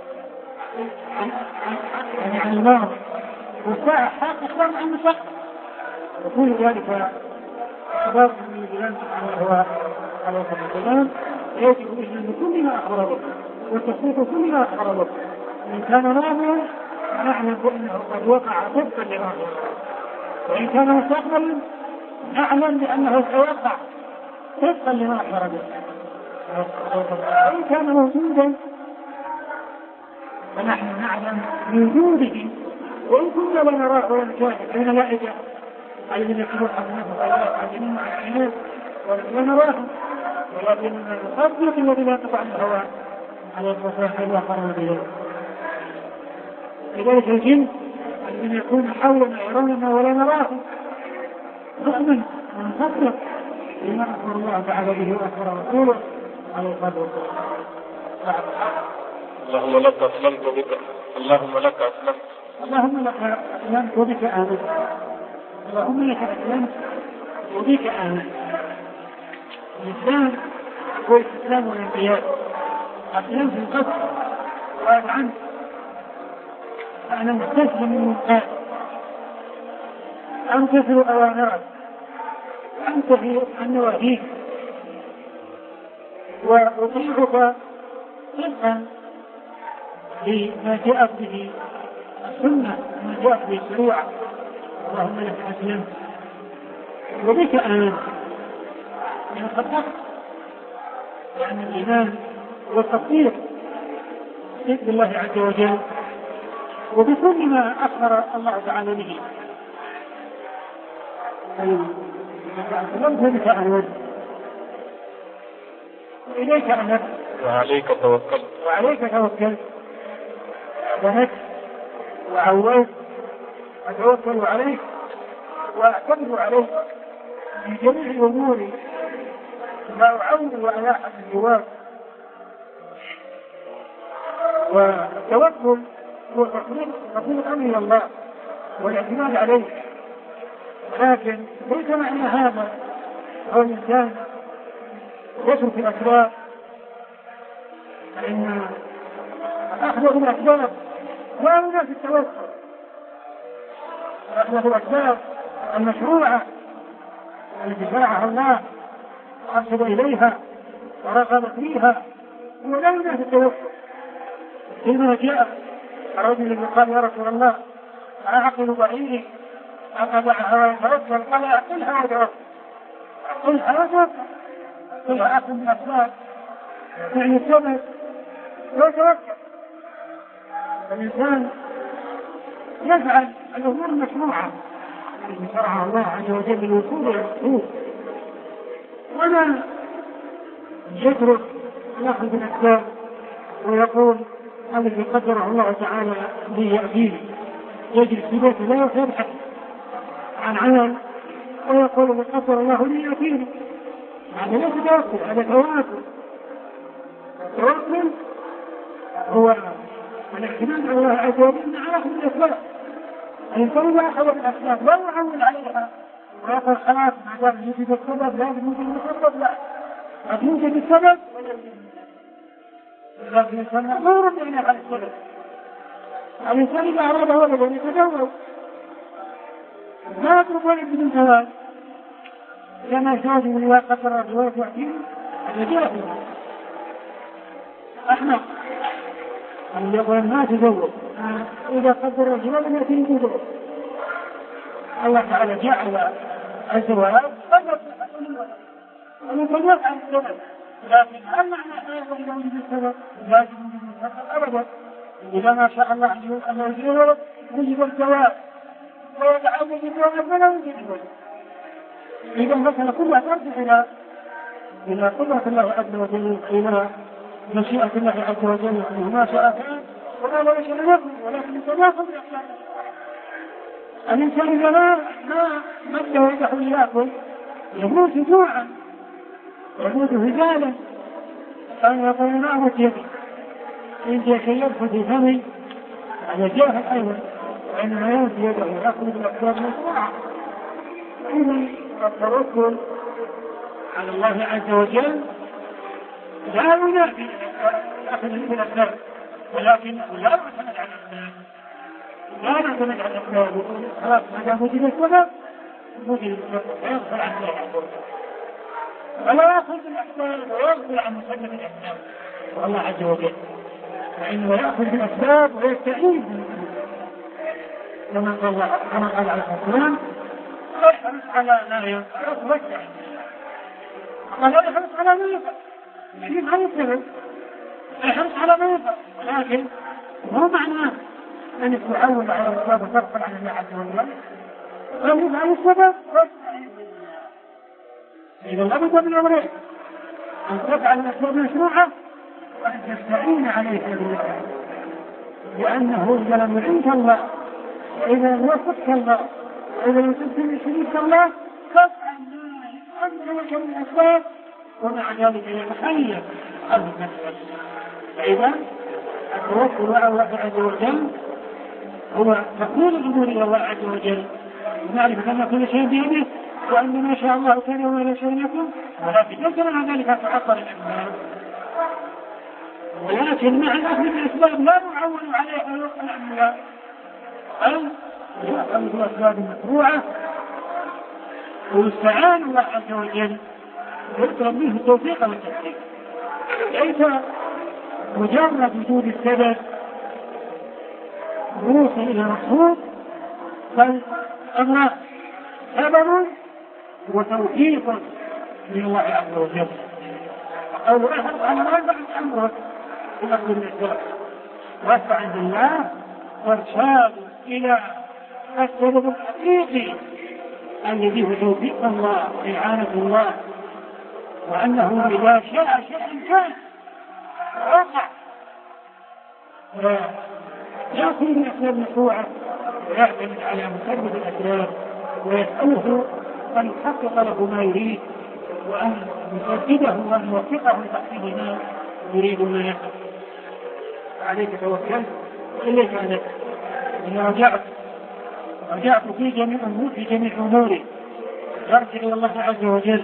يعني عن الماضي والساعة حق أخبار عن المستقبل. وكل ذلك أخبار من الإمام سبحانه هو عليه الصلاة والسلام يجب إذن بكل ما أخبر به وتصديق كل ما أخبر به. إن كان ماضيا نعلم بأنه قد وقع طبقا لماضيه، وإن كان مستقبلا نعلم بأنه سيقع طبقا لما أخبر به. وإن كان موجودا فنحن نعلم بوجوده، وإن كنا لا نراه ولا نشاهد الملائكة الذين يكونون حاضرين مع العلم ولا نراهم، ولكن نصدق الذي لا يقطع الهوى على الرسول وقرن به. لذلك الجن الذين يكون حولنا يروننا ولا نراهم نؤمن ونصدق بما أخبر الله تعالى به وأخبر رسوله عليه الصلاة والسلام. اللهم لك أسلمت بك اللهم لك أسلمت اللهم لك أسلمت وبك آمنت اللهم لك أسلمت وبك آمنت. الإسلام هو استسلام الانقياد، أسلمت في القصد وأنا عنه أنا مستسلم منقاد، أمتثل أوامرك وأنتهي عن نواهيك وأطيعك طبقا لما جاءت به السنة وما جاءت به الشريعة. اللهم لك أسلمت وبك آمنت. أنا صدقت لأن الإيمان هو التصديق بالله عز وجل وبكل ما أخبر الله تعالى به. أسلمت بك آمنت وإليك أنبت وعليك توكلت وعليك توكلت أعتمدت وعولت أتوكل عليك وأعتمد عليك في جميع أموري ما أعول على أحد الجواب. والتوكل هو تقديم الأمر إلى الله والاعتماد عليه، لكن ليس معنى هذا هو الإنسان يترك الأسباب، فإن الأخذ بالأسباب لا ينافي التوكل. الأخذ بالأسباب المشروعة التي شرعها الله وأرشد إليها ورغب فيها هو لا ينافي التوكل. فيما جاء رجل قال يا رسول الله أعقل بعيري أضعها ويتوكل قال أعقلها وتوكل أعقلها وتوكل قلها أخذ من أسباب يعني السبب ويتوكل. الإنسان يفعل الأمور المشروعة التي شرعها الله عز وجل للوصول إلى المقصود، ولا يترك الأخذ بالأسباب ويقول هذا الذي قدره الله تعالى لي يأتيه، يجلس في بيته لا يبحث عن عمل ويقول من قدر الله لي يأتيه. هذا ليس توكل، هذا توكل. التوكل هو الاعتماد على الله عز وجل على كل الأسباب الإنسان إذا أخذ الأسباب لا يعول عليها ويقول خلاص ما دام يوجد السبب لازم يوجد المسبب، لا، قد يوجد السبب ولا يوجد المسبب، لكن الإنسان مأمور بأن يفعل السبب. الإنسان إذا أراد ولدا يتزوج لا يترك ولد بدون زواج، كما زوج من إذا قدر الزواج يأتيه الرجال أحمق أن يقول ما تزوج إذا قدر الزواج يأتيه الزواج. الله تعالى جعل الزواج قدر الإنسان يفعل السبب، لكن هل معنى أيضا إذا وجد السبب لازم يوجد المسبب؟ أبدا. إذا ما شاء الله أن يوجد الولد وجد الزواج ويتعود الزواج ولا يوجد الولد. إذا مثلا كلها ترجع إلى إلى قدرة الله عز وجل، إلى مشيئة الله عز وجل، ما شاء كان وما لا يشاء يكون، ولكن الإنسان يأخذ الأسباب. الإنسان إذا ما ما مده يده ليأكل يموت جوعا يموت هزالا، أن يقول ما أموت يدي إن جاء شيء يدخل في فمي على جاهل أيضا، وإنما يموت يده يأخذ بالأسباب مشروعة. إذن التوكل على الله عز وجل لا ينافي أخذ بالأسباب، ولكن لا نعتمد على الأسباب، لا نعتمد على الأسباب ويقول خلاص ما دام وجد السبب وجد السبب ويغفر عن الله عز وجل، ولا يأخذ بالأسباب ويغفر عن مسبب الأسباب والله عز وجل، فإنه يأخذ بالأسباب ويستعين بالأسباب كما قال كما قال عليه الصلاة والسلام احرص على ما ينفعك واستعن. قال احرص على ما ينفعك يعني ما ينفعك، احرص على ما ينفعك، لكن مو معناه أنك تعول على الأسباب وتغفل عن الله عز وجل، بل يفعل السبب واستعين بالله. إذا لابد من أمرين، أن تفعل الأسباب مشروعة وأن تستعين عليها بالله، لأنه إذا لم يعينك الله وإذا لم يوفقك الله وإذا لم تستمع شريك الله فافعل ما أنت من الأسباب ومع ذلك يتخيل أن نفسك. فإذا التوكل على الله عز وجل هو تقول الأمور إلى الله عز وجل، ونعرف أن كل شيء بيده وأن ما شاء الله كان وما لا شيء يكون، ولكن ليس مع ذلك تعطل الأسباب، ولكن مع الأخذ بالأسباب لا نعول عليها ويقع عنها، بل يأخذ بالأسباب المشروعة ويستعان الله عز وجل ويطلب منه التوفيق والتسديد. ليس مجرد وجود السبب وصول إلى مقصود، بل أمر سبب وتوفيق من الله عز وجل، أو احرص على ما ينفعك أمرك بأخذ الأسباب واستعن بالله وارشاد إلى السبب الحقيقي الذي هو توفيق الله وإعانة الله، وأنه إذا شاء شيء كان وقع، ويأخذ الأسباب مشروعة ويعتمد على مسبب الأسباب ويسأله أن يحقق له ما يريد وأن يسدده وأن يوفقه لتحقيق ما يريد ما يحقق. عليك توكلت إليك أنك إن رجعت رجعت في جميع أمور في جميع أموري يرجع إلى الله عز وجل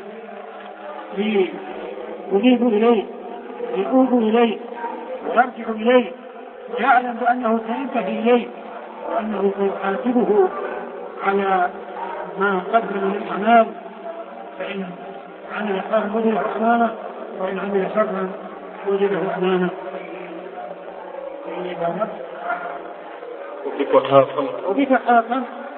يريد إليه يؤوب إليه ويرجع إليه يعلم بأنه سينتهي إليه وأنه سيحاسبه على ما قدم من الأعمال، فإن عمل خيرا وجده حسنانا وإن عمل شرا وجده أمانة. وبك حاقا وبك حاقا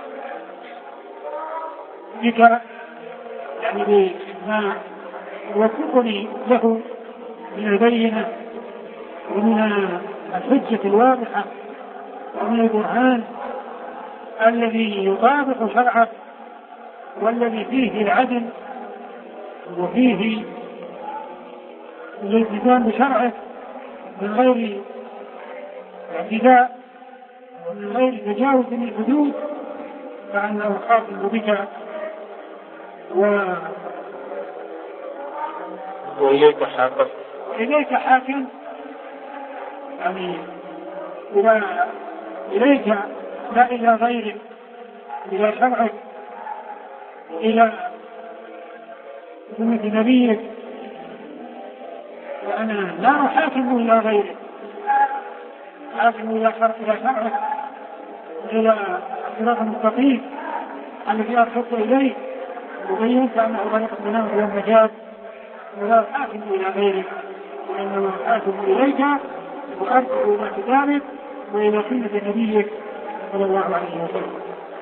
بك يعني بما يوفقني له من البينة ومن الحجة الواضحة ومن البرهان الذي يطابق شرعه والذي فيه العدل وفيه الالتزام بشرعه من غير اعتداء ومن غير تجاوز للحدود، فأنه خاطب بك و وإليك حاكم إليك حاكم يعني إلى إليك لا إلى غيرك، إلى شرعك، إلى سنة نبيك، وأنا لا أحاكم إلى غيرك، أحاكم إلى شرعك، إلى صراط المستقيم الذي أرشدت إليه وبينت أنه طريق السلام والنجاة، ولا أحاكم إلى غيرك، وإنما أحاكم إليك وأرجع إلى كتابك وإلى سنة نبيك صلى الله عليه وسلم.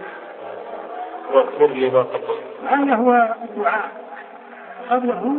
واغفر لي ما قبل. هذا هو الدعاء، قبله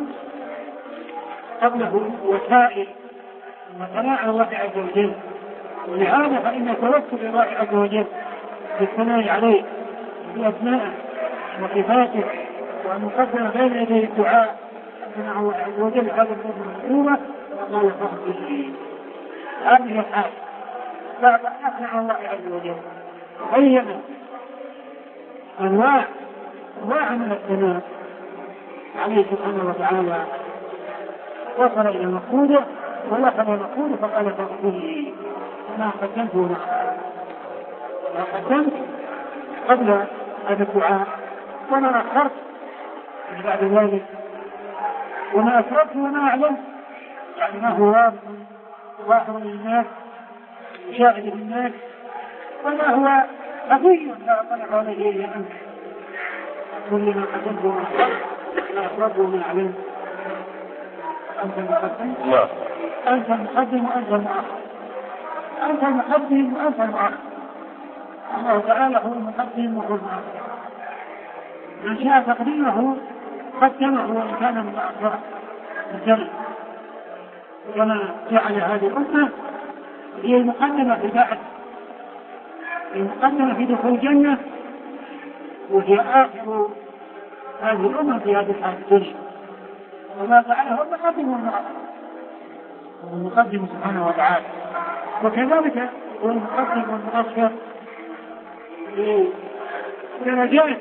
قبله وسائل وثناء على الله عز وجل، ولهذا فإن توكل الله عز وجل بالثناء عليه بأسمائه وصفاته، وأن نقدم بين يدي الدعاء أن الله عز وجل هذا الأمر المكتوبة وقال فاغفر. هذه الحال بعد أن أثنى على الله عز وجل بين أنواع أنواع من الثناء عليه سبحانه وتعالى، وصل إلى مقصوده ولقد مقصوده فقال فاغفر ما قدمت ما ما قدمت قبل هذا الدعاء وما أخرت بعد ذلك، وما أسررت وما أعلمت، يعني ما هو واضح ظاهر للناس شاهد للناس، وما هو خفي لا أطلع عليه إلا أنت. كل ما قدمت وما أخرت ما أسررت وما أعلمت. أنت المقدم لا أنت المقدم وأنت المؤخر، أنت المقدم وأنت المؤخر. الله تعالى هو المقدم وهو المؤخر، من شاء تقديمه قدمه وإن كان مؤخرا الجنة، كما جعل هذه الأمة هي المقدمة في بعد المقدمة في دخول الجنة، وهي آخر هذه الأمة في هذه الحياة الدنيا، وما فعله المقدم والمؤخر المقدم سبحانه وتعالى، وكذلك هو المقدم والمؤخر لدرجات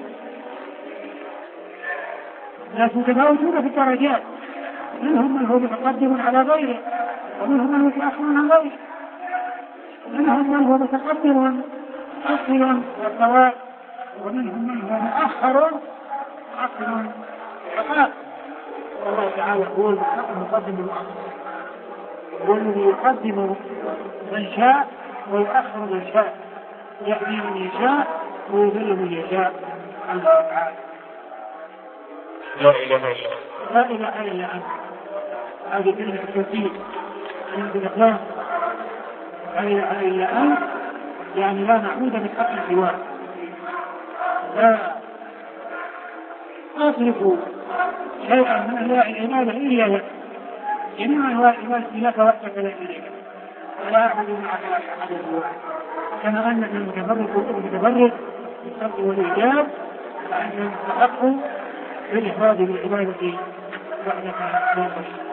الناس متفاوتون في الدرجات، منهم من هو متقدم على غيره، ومنهم من هو متأخر عن غيره، منهم من هو متقدم مؤخر والثواب، ومنهم من هو مؤخر مؤخر فقط. الله تعالى هو المقدم المؤخر، هو الذي يقدم من شاء ويؤخر من شاء، يهدي من يشاء ويذل من يشاء. الله تعالى لا إله إلا الله. لا إله إلا أنت. هذه كلمة التوحيد عند الإخلاص. لا إله إلا أنت يعني لا نعبد بالحق سواك، لا أصرف شيئا من أنواع العبادة إلا لك، جميع أنواع العبادة لك وحدك لا شريك لك، ولا أعبد معك أحدا سواك، كما أنك المتفرد والمتفرد بالخلق والإيجاب، فأنت مستحق بالإفراد بالعبادة وحدك لا شريك.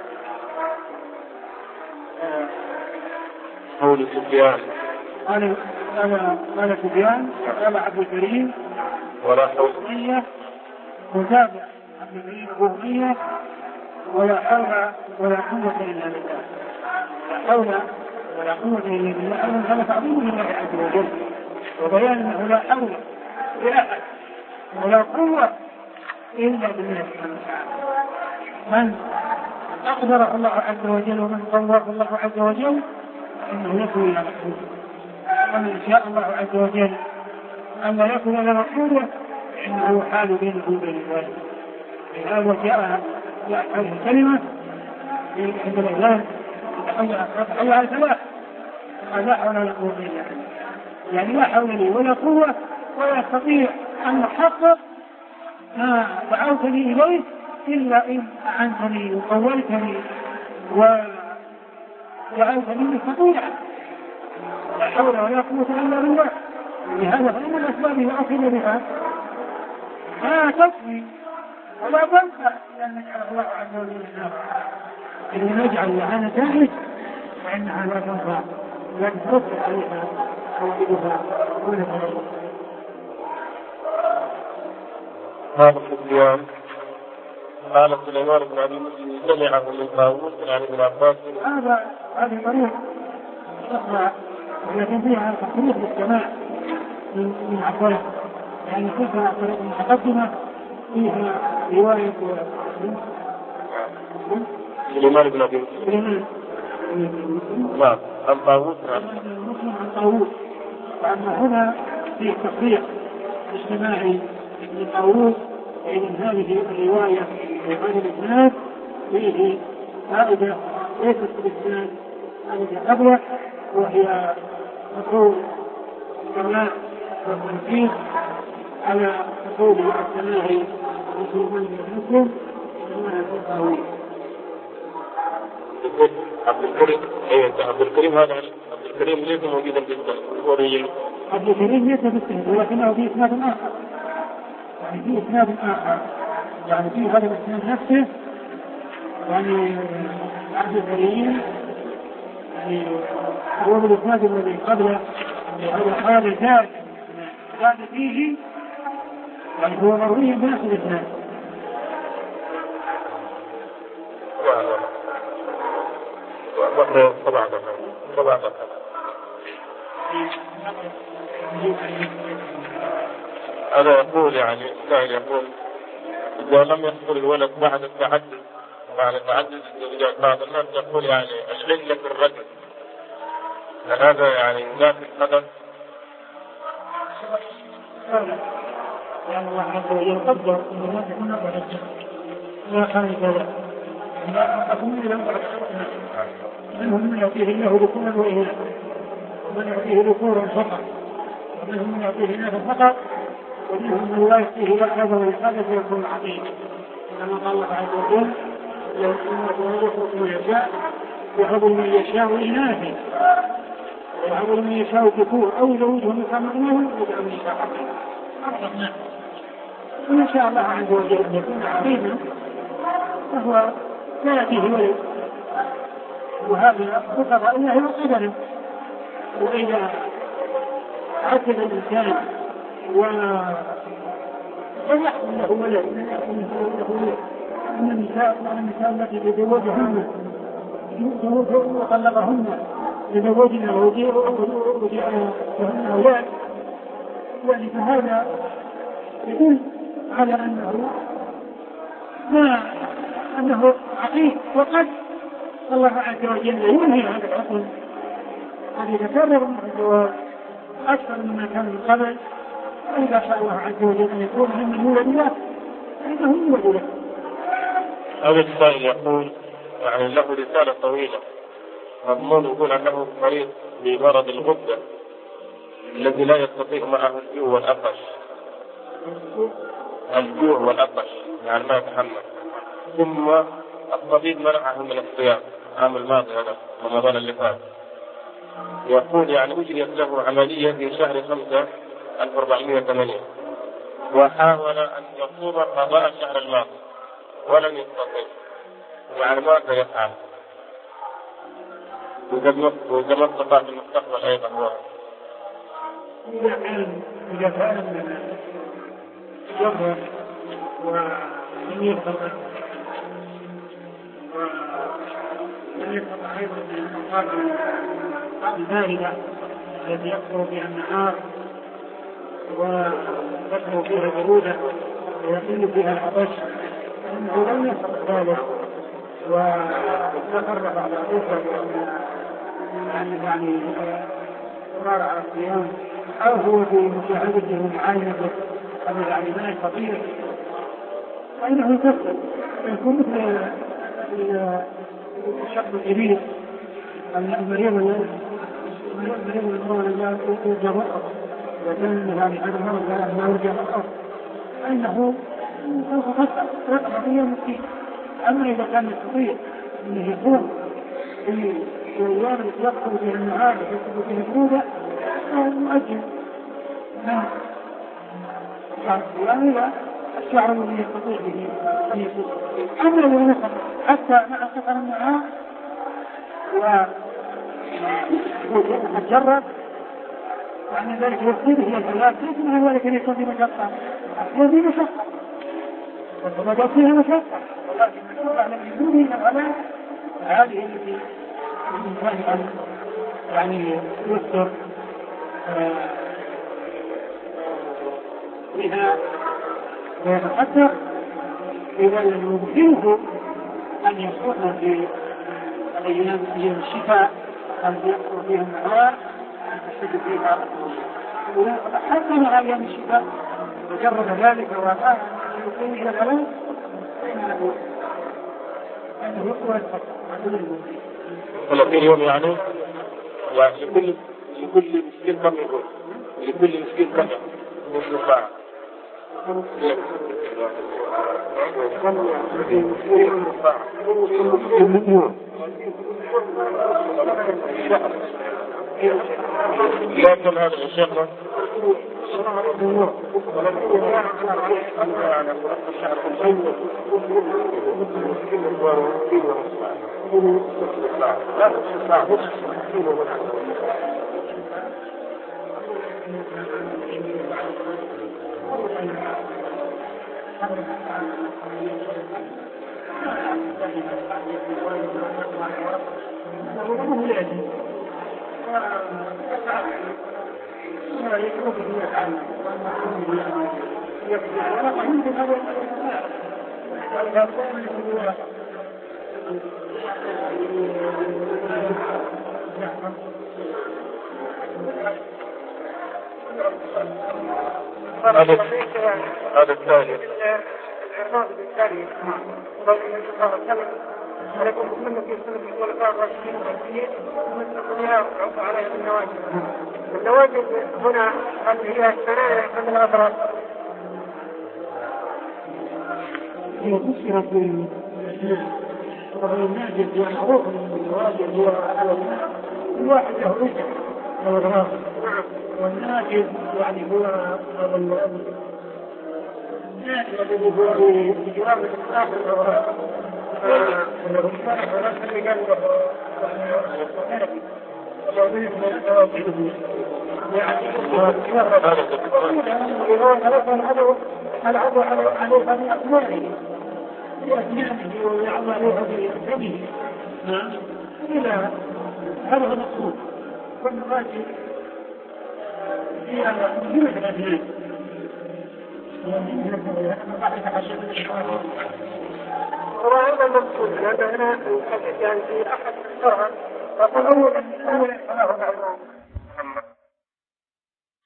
قول سفيان قال قال قال سفيان قال عبد الكريم ولا حول متابع عبد الكريم أبو ولا حول ولا قوة إلا بالله، لا حول ولا قوة إلا بالله. أولا هذا تعظيم لله عز وجل، وبيان أنه لا حول لأحد ولا قوة إلا بالله سبحانه وتعالى. من أقدر الله عز وجل ومن قواه الله عز وجل إنه يكون إلى مقصوده، ومن شاء الله عز وجل أن لا يكون إلى مقصوده إنه حال بينه وبين ذلك. لهذا جاء هذه الكلمة عند الإعلان تحول على ثلاث، لا حول ولا قوة إلا بالله، يعني لا حول لي ولا قوة ولا أستطيع أن أحقق ما دعوتني إليه إلا إن أعنتني وقولتني ودعوتني بخطيئة. لا حول ولا قوة إلا بالله. لهذا فإن الأسباب إذا أصل بها لا تكفي ولا تنفع لأن نجعل الله عز وجل نافعا. إذا نجعل لها نتائج فإنها لا تنفع لا تترتب عليها فوائدها ولا تنفع. هذا سفيان قال سليمان بن أبي مسلم سمعه من طاووس عن ابن عباس. هذا هذه طريق أخرى التي فيها تخريج بالسماع من عباس، يعني كيف طريق متقدمة فيها رواية سليمان بن أبي سليمان نعم عن طاووس مسلم عن طاووس، وأما هنا في تصريح اجتماعي لطاووس، إذن هذه الرواية وهذا الإسناد فيه فائدة ليست في الإسناد فائدة قبله، وهي حصول السماع والتنفيذ على حصول السماع مسلمان بن مسلم وما في طاووس. عبد الكريم ايه عبد الكريم هذا عبد الكريم ليس موجودا في السنة. عبد الكريم ليس بالسند ولكنه في إسناد آخر، يعني في إسناد آخر، يعني في هذا الإسناد نفسه، يعني عبد الكريم يعني هو الإسناد الذي قبله، وهذا حال زاد زاد فيه، يعني هو مروي بنفس الإسناد. طبعا طبعا هذا يقول يعني السائل يقول إذا لم يحصل الولد بعد التعدد بعد تعدد الزوجات، بعض الناس يقول يعني العلة في الرجل، هذا يعني ينافي القدر. يعني الله عز وجل قدر أن لا تكون أبدا لا خارج له، لا أكون إلى أبدا منهم من يعطيه الله ذكورا وإناثا، ومن يعطيه ذكورا فقط، ومنهم من يعطيه إناثا فقط، ومنهم من لا يعطيه لا هذا ولا هذا فيكون عظيما، كما قال الله عز وجل لو أنه يخلق من يشاء يهب من يشاء إناثا ويهب من يشاء ذكور أو يزوجهم كما أمرهم ويجعل من يشاء عظيما. وإن شاء الله عز وجل أن يكون عظيما فهو لا يأتيه ولد، وهذا بقضاء الله وقدره. وإذا عجز الإنسان ولا يحصل له ولد من النساء والنساء التي تزوجهن وطلقهن لزوجنا وجاء لهن أولاد، يعني فهذا يدل على أنه ما أنه عقيم، وقد الله عز وجل ينهي هذا الحكم قد يتكرر مع الزواج أكثر مما كان من قبل، وإذا شاء الله عز وجل أن يكون من يولد له فإنه يولد له. هذا السائل يقول يعني له رسالة طويلة، مضمون يقول أنه مريض بمرض الغدة الذي لا يستطيع معه الجوع والعطش الجوع والعطش يعني ما يتحمل، ثم الطبيب منعه من الصيام العام الماضي هذا رمضان اللي فات. يقول يعني أجريت له عملية في شهر خمسة ألف وأربعمائة وثمانين وحاول أن يصوم قضاء الشهر الماضي ولم يستطيع، يعني ماذا يفعل؟ وإذا ما استطاع في المستقبل أيضا هو إذا كان إذا كان جبر ولم يستطع ولم يستطع أيضا من المقابل الباردة التي يكثر فيها النهار وتكثر فيها البرودة ويقل فيها العطش، فإنه لم يستطع ذلك وذكر بعض الأخوة يعني يعني إصرار على الصيام أو هو في مشاهدته ومعاينته قبل يعني ما يستطيع فإنه يكفر، يكون مثل الشخص الكبير المريض المريض المرض لا يرجى مرض، إذا كان يعني هذا المرض لا يرجى مرض فإنه سوف تكفر رقم في يوم الدين. أما إذا كان يستطيع أنه يكون في الأيام التي يقصد فيها النهار ويقصد فيها البرودة فمؤجل الصيام إلى الشعر الذي يستطيع به أن يكون. أما إذا نصر حتى مع سفر النهار وتجرب يعني ذلك يصير هي الحياة ليس من ذلك يكون في مشقة يكون في مشقة وما فيها مشقة، ولكن نشوف على الجنود العلام هذه التي الإنسان يعني يسر بها ويتقدر إذا يمكنه أن يصوم في الأيام أيام الشتاء التي يحصل فيها النهار وتشتد فيها حتى مع أيام الشتاء وجرب ذلك وقال يقول مثلا فإنه يقوى ثلاثين يوم يعني يعني لكل لكل مسكين كم يقول لكل مسكين كم نصف ساعة لكن هذا الشيخ هذا الثاني ولكن من في سنة الخلفاء الراشدين والمهديين ومن الدنيا وعفى عليها بالنواجذ. النواجذ هنا هل هي الثنايا أم الأطراف؟ هي فسرت بالناجذ ومعروف بالنواجذ هو الواحد له رجل أو الراس والناجذ يعني هو الناجذ الذي هو بجواب الآخر الأوراق. العضو عليه بأسمائه بأسمائه ويعضو عليها بأسمائه إلى هذا المقصود والمراجع هي مهمة الأدنان وهذا المقصود لأن هنا يعني في أحد الشرع فقال أول أول